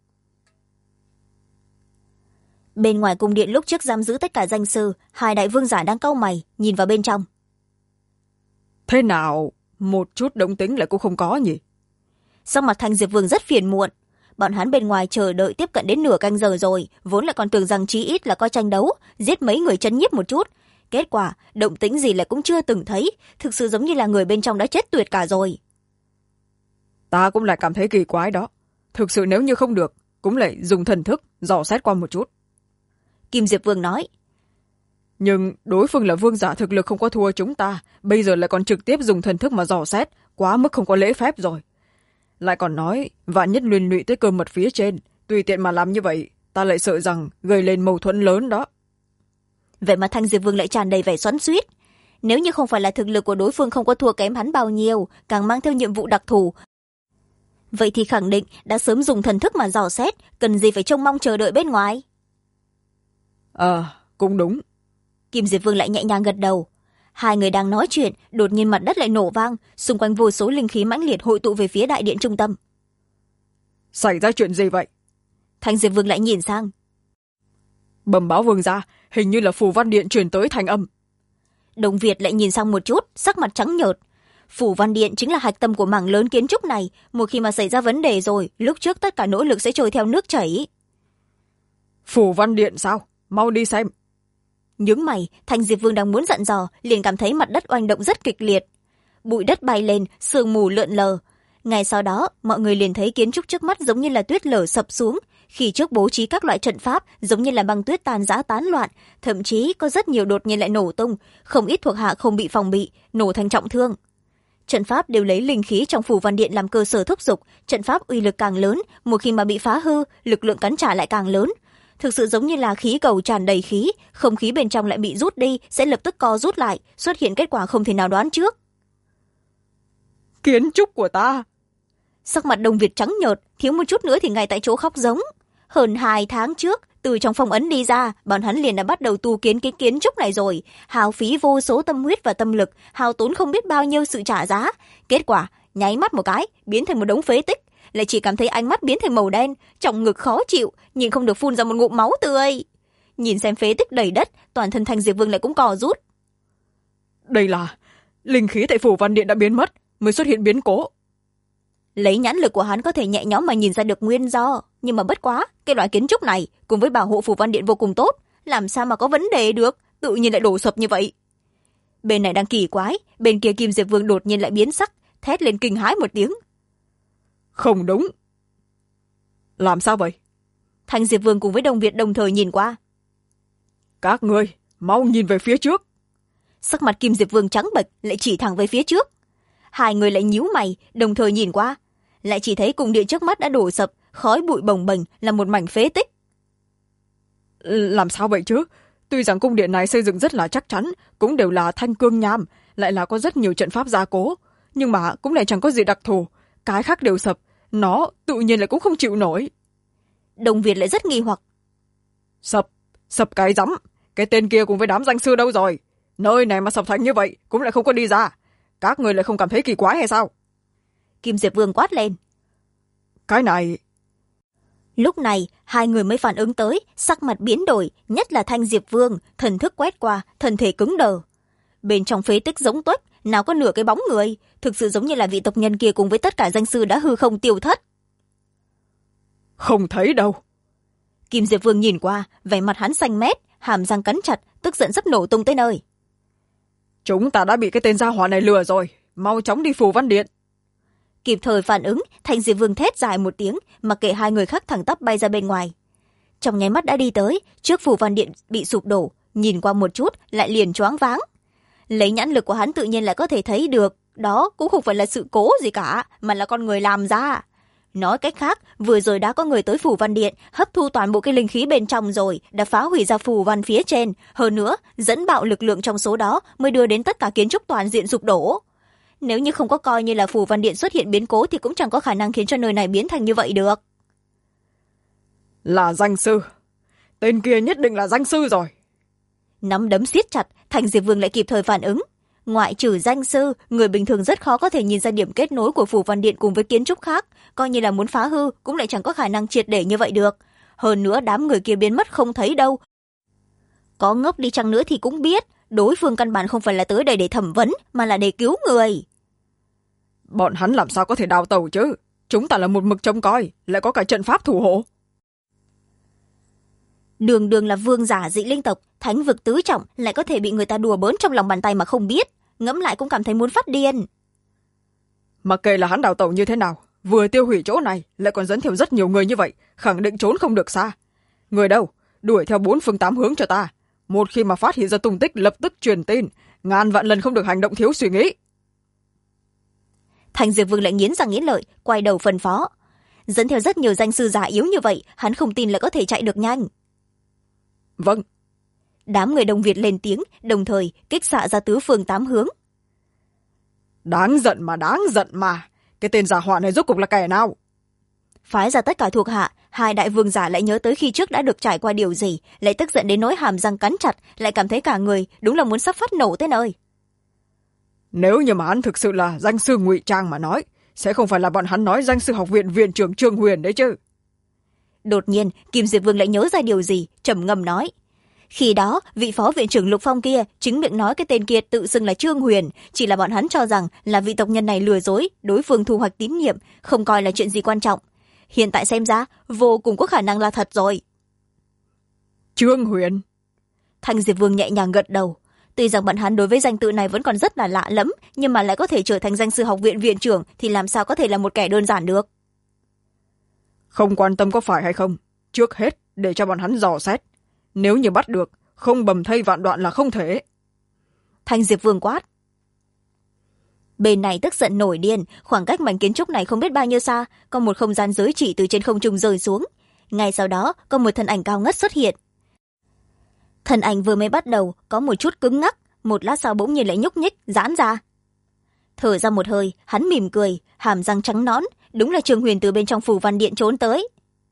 Bên ngoài cung điện lúc trước giam giữ tất cả danh sư, hai đại vương giả đang cau mày, nhìn vào bên trong. Thế nào, một chút động tĩnh lại cũng không có nhỉ? Sắc mặt Thanh Diệp Vương rất phiền muộn. Bọn hắn bên ngoài chờ đợi tiếp cận đến nửa canh giờ rồi, vốn lại còn tưởng rằng chí ít là có tranh đấu, giết mấy người chấn nhiếp một chút. Kết quả, động tĩnh gì lại cũng chưa từng thấy, thực sự giống như là người bên trong đã chết tuyệt cả rồi. Ta cũng lại cảm thấy kỳ quái đó. Thực sự nếu như không được, cũng lại dùng thần thức, dò xét qua một chút. Kim Diệp Vương nói. Nhưng đối phương là vương giả thực lực không có thua chúng ta, bây giờ lại còn trực tiếp dùng thần thức mà dò xét, quá mức không có lễ phép rồi. Lại còn nói, vạn nhất liên lụy tới cơ mật phía trên, tùy tiện mà làm như vậy, ta lại sợ rằng gây lên mâu thuẫn lớn đó. Vậy mà Thanh Diệp Vương lại tràn đầy vẻ xoắn xuýt. Nếu như không phải là thực lực của đối phương không có thua kém hắn bao nhiêu, càng mang theo nhiệm vụ đặc thù, vậy thì khẳng định đã sớm dùng thần thức mà dò xét, cần gì phải trông mong chờ đợi bên ngoài. Cũng đúng. Kim Diệp Vương lại nhẹ nhàng gật đầu. Hai người đang nói chuyện, đột nhiên mặt đất lại nổ vang, xung quanh vô số linh khí mãnh liệt hội tụ về phía đại điện trung tâm. Xảy ra chuyện gì vậy? Thanh Diệp Vương lại nhìn sang. Bẩm báo vương gia, hình như là phù văn điện truyền tới thành âm. Đồng Việt lại nhìn sang một chút, sắc mặt trắng nhợt. Phủ văn điện chính là hạch tâm của mảng lớn kiến trúc này, một khi mà xảy ra vấn đề rồi, lúc trước tất cả nỗ lực sẽ trôi theo nước chảy. Phủ văn điện sao? Mau đi xem. Nhướng mày, Thanh Diệp Vương đang muốn dặn dò, liền cảm thấy mặt đất oanh động rất kịch liệt. Bụi đất bay lên, sương mù lượn lờ. Ngay sau đó, mọi người liền thấy kiến trúc trước mắt giống như là tuyết lở sập xuống. Khi trước bố trí các loại trận pháp giống như là băng tuyết tan rã tán loạn, thậm chí có rất nhiều đột nhiên lại nổ tung, không ít thuộc hạ không bị phòng bị, nổ thành trọng thương. Trận pháp đều lấy linh khí trong phủ văn điện làm cơ sở thúc giục, trận pháp uy lực càng lớn, một khi mà bị phá hư, lực lượng cắn trả lại càng lớn. Thực sự giống như là khí cầu tràn đầy khí, không khí bên trong lại bị rút đi, sẽ lập tức co rút lại, xuất hiện kết quả không thể nào đoán trước. Kiến trúc của ta! Sắc mặt Đông Việt trắng nhợt, thiếu một chút nữa thì ngay tại chỗ khóc giống. Hơn 2 tháng trước, từ trong phong ấn đi ra, bọn hắn liền đã bắt đầu tu kiến cái kiến trúc này rồi, hao phí vô số tâm huyết và tâm lực, hao tốn không biết bao nhiêu sự trả giá. Kết quả, nháy mắt một cái, biến thành một đống phế tích, lại chỉ cảm thấy ánh mắt biến thành màu đen, trong ngực khó chịu, nhìn không được phun ra một ngụm máu tươi. Nhìn xem phế tích đầy đất, toàn thân Thanh Diệp Vương lại cũng co rút. Đây là linh khí tại phủ văn điện đã biến mất, mới xuất hiện biến cố. Lấy nhãn lực của hắn có thể nhẹ nhõm mà nhìn ra được nguyên do, nhưng mà bất quá, cái loại kiến trúc này cùng với bảo hộ phủ văn điện vô cùng tốt, làm sao mà có vấn đề được, tự nhiên lại đổ sập như vậy. Bên này đang kỳ quái, bên kia Kim Diệp Vương đột nhiên lại biến sắc, thét lên kinh hãi một tiếng. Không đúng. Làm sao vậy? Thanh Diệp Vương cùng với Đông Việt đồng thời nhìn qua. Các ngươi, mau nhìn về phía trước. Sắc mặt Kim Diệp Vương trắng bệch, lại chỉ thẳng về phía trước. Hai người lại nhíu mày, đồng thời nhìn qua, lại chỉ thấy cung điện trước mắt đã đổ sập, khói bụi bồng bềnh là một mảnh phế tích. Làm sao vậy chứ? Tuy rằng cung điện này xây dựng rất là chắc chắn, cũng đều là thanh cương nham, lại là có rất nhiều trận pháp gia cố, nhưng mà cũng lại chẳng có gì đặc thù, cái khác đều sập, nó tự nhiên lại cũng không chịu nổi. Đồng Việt lại rất nghi hoặc. Sập cái rắm, cái tên kia cùng với đám danh sư đâu rồi? Nơi này mà sập thành như vậy cũng lại không có đi ra, các người lại không cảm thấy kỳ quái hay sao? Kim Diệp Vương quát lên. Cái này... Lúc này, hai người mới phản ứng tới, sắc mặt biến đổi, nhất là Thanh Diệp Vương, thần thức quét qua, thân thể cứng đờ. Bên trong phế tích giống tuếch, nào có nửa cái bóng người, thực sự giống như là vị tộc nhân kia cùng với tất cả danh sư đã hư không tiêu thất. Không thấy đâu. Kim Diệp Vương nhìn qua, vẻ mặt hắn xanh mét, hàm răng cắn chặt, tức giận sắp nổ tung tới nơi. Chúng ta đã bị cái tên gia hỏa này lừa rồi, mau chóng đi phù văn điện. Kịp thời phản ứng, Thanh Diệp Vương thét dài một tiếng, mặc kệ hai người khác thẳng tắp bay ra bên ngoài. Trong nháy mắt đã đi tới, trước phù văn điện bị sụp đổ, nhìn qua một chút lại liền choáng váng. Lấy nhãn lực của hắn tự nhiên là có thể thấy được, đó cũng không phải là sự cố gì cả, mà là con người làm ra. Nói cách khác, vừa rồi đã có người tới phù văn điện, hấp thu toàn bộ cái linh khí bên trong rồi, đã phá hủy ra phù văn phía trên, hơn nữa dẫn bạo lực lượng trong số đó mới đưa đến tất cả kiến trúc toàn diện sụp đổ. Nếu như không có coi như là phù văn điện xuất hiện biến cố thì cũng chẳng có khả năng khiến cho nơi này biến thành như vậy được. Là danh sư. Tên kia nhất định là danh sư rồi. Nắm đấm siết chặt, Thanh Diệp Vương lại kịp thời phản ứng. ngoại trừ danh sư, người bình thường rất khó có thể nhìn ra điểm kết nối của phủ văn điện cùng với kiến trúc khác, coi như là muốn phá hư cũng lại chẳng có khả năng triệt để như vậy được. Hơn nữa đám người kia biến mất không thấy đâu. Có ngốc đi chăng nữa thì cũng biết, đối phương căn bản không phải là tới đây để thẩm vấn, mà là để cứu người. Bọn hắn làm sao có thể đào tẩu chứ? Chúng ta là một mực trông coi, lại có cả trận pháp thủ hộ. Đường đường là vương giả dị linh tộc, thánh vực tứ trọng, lại có thể bị người ta đùa bỡn trong lòng bàn tay mà không biết. Ngẫm lại cũng cảm thấy muốn phát điên. Mặc kệ là hắn đào tẩu như thế nào, vừa tiêu hủy chỗ này lại còn dẫn theo rất nhiều người như vậy, khẳng định trốn không được xa. Người đâu? Đuổi theo 4 phương 8 hướng cho ta. Một khi mà phát hiện ra tung tích lập tức truyền tin, ngàn vạn lần không được hành động thiếu suy nghĩ. Thành Diệp Vương lại nghiến răng nghiến lợi, quay đầu phân phó. Dẫn theo rất nhiều danh sư giả yếu như vậy, hắn không tin là có thể chạy được nhanh. Vâng. Đám người Đông Việt lên tiếng, đồng thời kích xạ ra tứ phương 8 hướng. Đáng giận mà. Cái tên giả họa này rốt cuộc là kẻ nào? Phái ra tất cả thuộc hạ, hai đại vương giả lại nhớ tới khi trước đã được trải qua điều gì, lại tức giận đến nỗi hàm răng cắn chặt, lại cảm thấy cả người đúng là muốn sắp phát nổ tới nơi. Nếu như mà hắn thực sự là danh sư ngụy trang mà nói, sẽ không phải là bọn hắn nói danh sư học viện viện trưởng Trương Huyền đấy chứ. Đột nhiên Kim Diệp Vương lại nhớ ra điều gì, trầm ngâm nói. Khi đó vị phó viện trưởng Lục Phong kia chính miệng nói cái tên kia tự xưng là Trương Huyền, chỉ là bọn hắn cho rằng là vị tộc nhân này lừa dối, đối phương thu hoạch tín nhiệm, không coi là chuyện gì quan trọng. Hiện tại xem ra vô cùng có khả năng là thật rồi. Trương Huyền. Thanh Diệp Vương nhẹ nhàng gật đầu. Tuy rằng bọn hắn đối với danh tự này vẫn còn rất là lạ lẫm, nhưng mà lại có thể trở thành danh sư học viện viện trưởng thì làm sao có thể là một kẻ đơn giản được. Không quan tâm có phải hay không, trước hết để cho bọn hắn dò xét. Nếu như bắt được, không bầm thây vạn đoạn là không thể. Thanh Diệp Vương quát. Bên này tức giận nổi điên, khoảng cách mảnh kiến trúc này không biết bao nhiêu xa, có một không gian giới chỉ từ trên không trung rơi xuống. Ngay sau đó có một thân ảnh cao ngất xuất hiện. Thân ảnh vừa mới bắt đầu có một chút cứng ngắc, một lát sau bỗng nhiên lại nhúc nhích giãn ra. Thở ra một hơi, hắn mỉm cười, hàm răng trắng nõn, đúng là Trương Huyền từ bên trong phủ văn điện trốn tới.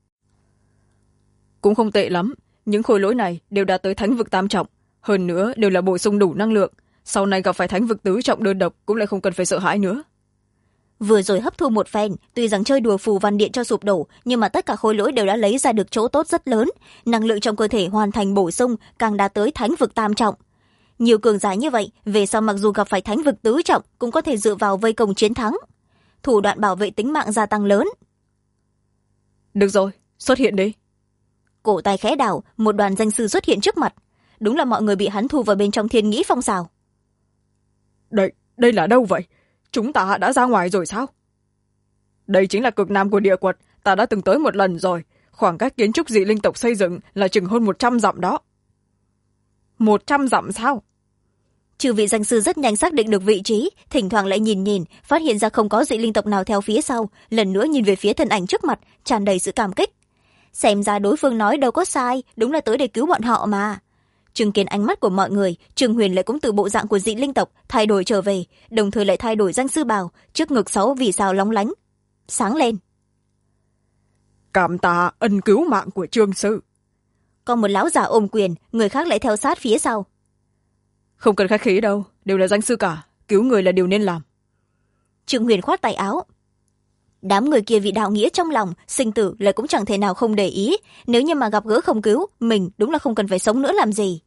Cũng không tệ lắm, những khối lỗi này đều đạt tới thánh vực tam trọng, hơn nữa đều là bổ sung đủ năng lượng, sau này gặp phải thánh vực tứ trọng đơn độc cũng lại không cần phải sợ hãi nữa. Vừa rồi hấp thu một phen, tuy rằng chơi đùa phù văn điện cho sụp đổ, nhưng mà tất cả khối lỗi đều đã lấy ra được chỗ tốt rất lớn, năng lượng trong cơ thể hoàn thành bổ sung, càng đạt tới thánh vực tam trọng. Nhiều cường giả như vậy, về sau mặc dù gặp phải thánh vực tứ trọng cũng có thể dựa vào vây công chiến thắng. Thủ đoạn bảo vệ tính mạng gia tăng lớn. Được rồi, xuất hiện đi. Cổ tay khẽ đảo, một đoàn danh sư xuất hiện trước mặt. Đúng là mọi người bị hắn thu vào bên trong Thiên Nghĩ Phong Xào. Đây là đâu vậy? Chúng ta đã ra ngoài rồi sao? Đây chính là cực nam của địa quật, ta đã từng tới một lần rồi. Khoảng cách kiến trúc dị linh tộc xây dựng là chừng hơn 100 dặm đó. 100 dặm sao? Chư vị danh sư rất nhanh xác định được vị trí, thỉnh thoảng lại nhìn, phát hiện ra không có dị linh tộc nào theo phía sau, lần nữa nhìn về phía thân ảnh trước mặt, tràn đầy sự cảm kích. Xem ra đối phương nói đâu có sai, đúng là tới để cứu bọn họ mà. Chứng kiến ánh mắt của mọi người, Trương Huyền lại cũng từ bộ dạng của dị linh tộc thay đổi trở về, đồng thời lại thay đổi danh sư bào, trước ngực 6 vì sao lóng lánh sáng lên. Cảm tạ ân cứu mạng của Trương sư. Còn một lão già ôm quyền, người khác lại theo sát phía sau. Không cần khách khí đâu, đều là danh sư cả, cứu người là điều nên làm. Trương Huyền khoát tay áo. Đám người kia vì đạo nghĩa trong lòng, sinh tử lại cũng chẳng thể nào không để ý, nếu như mà gặp gỡ không cứu, mình đúng là không cần phải sống nữa làm gì.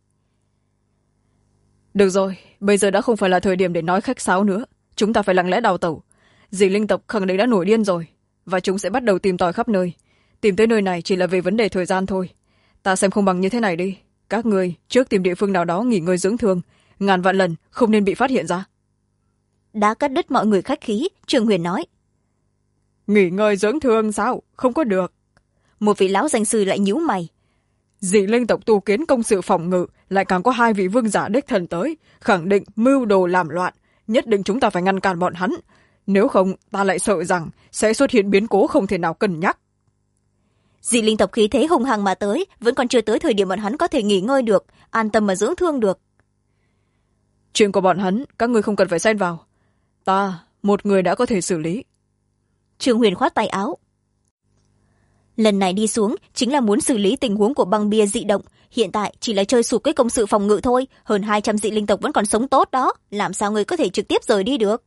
Được rồi, bây giờ đã không phải là thời điểm để nói khách sáo nữa, chúng ta phải lặng lẽ đào tẩu. Dị linh tộc khẳng định đã nổi điên rồi, và chúng sẽ bắt đầu tìm tòi khắp nơi. Tìm tới nơi này chỉ là về vấn đề thời gian thôi. Ta xem không bằng như thế này đi, các người trước tìm địa phương nào đó nghỉ ngơi dưỡng thương, ngàn vạn lần không nên bị phát hiện ra. Đã cắt đứt mọi người khách khí, Trương Huyền nói. Nghỉ ngơi dưỡng thương sao? Không có được. Một vị lão danh sư lại nhíu mày. Dị linh tộc tu kiến công sự phòng ngự, lại càng có 2 vị vương giả đích thần tới, khẳng định mưu đồ làm loạn, nhất định chúng ta phải ngăn cản bọn hắn, nếu không ta lại sợ rằng sẽ xuất hiện biến cố không thể nào cân nhắc. Dị linh tộc khí thế hung hăng mà tới, vẫn còn chưa tới thời điểm bọn hắn có thể nghỉ ngơi được, an tâm mà dưỡng thương được. Chuyện của bọn hắn các người không cần phải xen vào, ta một người đã có thể xử lý. Trương Huyền khoát tay áo. lần này đi xuống chính là muốn xử lý tình huống của băng bia dị động, hiện tại chỉ là chơi sụp cái công sự phòng ngự thôi, hơn 200 dị linh tộc vẫn còn sống tốt đó, làm sao người có thể trực tiếp rời đi được.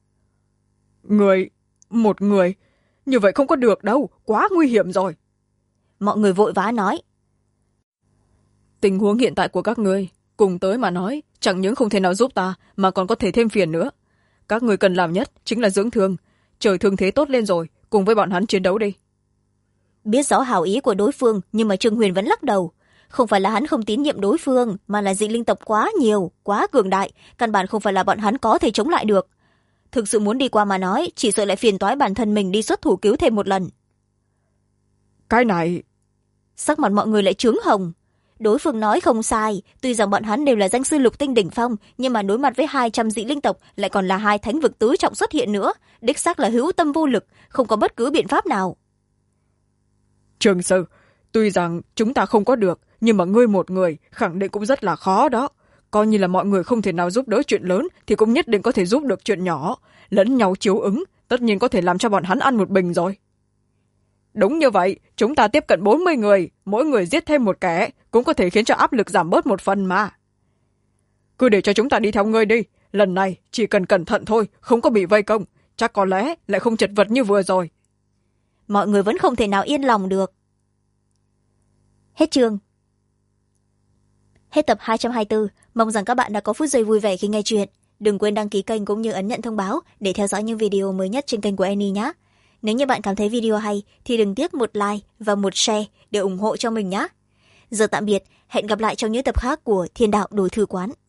Một người như vậy không có được đâu, quá nguy hiểm rồi. Mọi người vội vã nói. Tình huống hiện tại của các ngươi cùng tới mà nói chẳng những không thể nào giúp ta mà còn có thể thêm phiền nữa. Các ngươi cần làm nhất chính là dưỡng thương, chờ thương thế tốt lên rồi cùng với bọn hắn chiến đấu đi. Biết rõ hảo ý của đối phương nhưng mà Trương Huyền vẫn lắc đầu. Không phải là hắn không tín nhiệm đối phương, mà là dị linh tộc quá nhiều, quá cường đại, căn bản không phải là bọn hắn có thể chống lại được. Thực sự muốn đi qua mà nói, chỉ sợ lại phiền toái bản thân mình đi xuất thủ cứu thêm một lần. Cái này... Sắc mặt mọi người lại chướng hồng. Đối phương nói không sai, tuy rằng bọn hắn đều là danh sư lục tinh đỉnh phong, nhưng mà đối mặt với 200 dị linh tộc lại còn là 2 thánh vực tứ trọng xuất hiện nữa, đích xác là hữu tâm vô lực, không có bất cứ biện pháp nào. Trường sư, tuy rằng chúng ta không có được, nhưng mà ngươi một người khẳng định cũng rất là khó đó. Coi như là mọi người không thể nào giúp đỡ chuyện lớn thì cũng nhất định có thể giúp được chuyện nhỏ. Lẫn nhau chiếu ứng, tất nhiên có thể làm cho bọn hắn ăn một bình rồi. Đúng như vậy, chúng ta tiếp cận 40 người, mỗi người giết thêm một kẻ, cũng có thể khiến cho áp lực giảm bớt một phần mà. Cứ để cho chúng ta đi theo ngươi đi, lần này chỉ cần cẩn thận thôi, không có bị vây công, chắc có lẽ lại không chật vật như vừa rồi. Mọi người vẫn không thể nào yên lòng được. Hết chương. Hết tập 224, mong rằng các bạn đã có phút giây vui vẻ khi nghe chuyện. Đừng quên đăng ký kênh cũng như ấn nhận thông báo để theo dõi những video mới nhất trên kênh của Annie nhé. Nếu như bạn cảm thấy video hay thì đừng tiếc một like và một share để ủng hộ cho mình nhé. Giờ tạm biệt, hẹn gặp lại trong những tập khác của Thiên Đạo Đồ Thư Quán.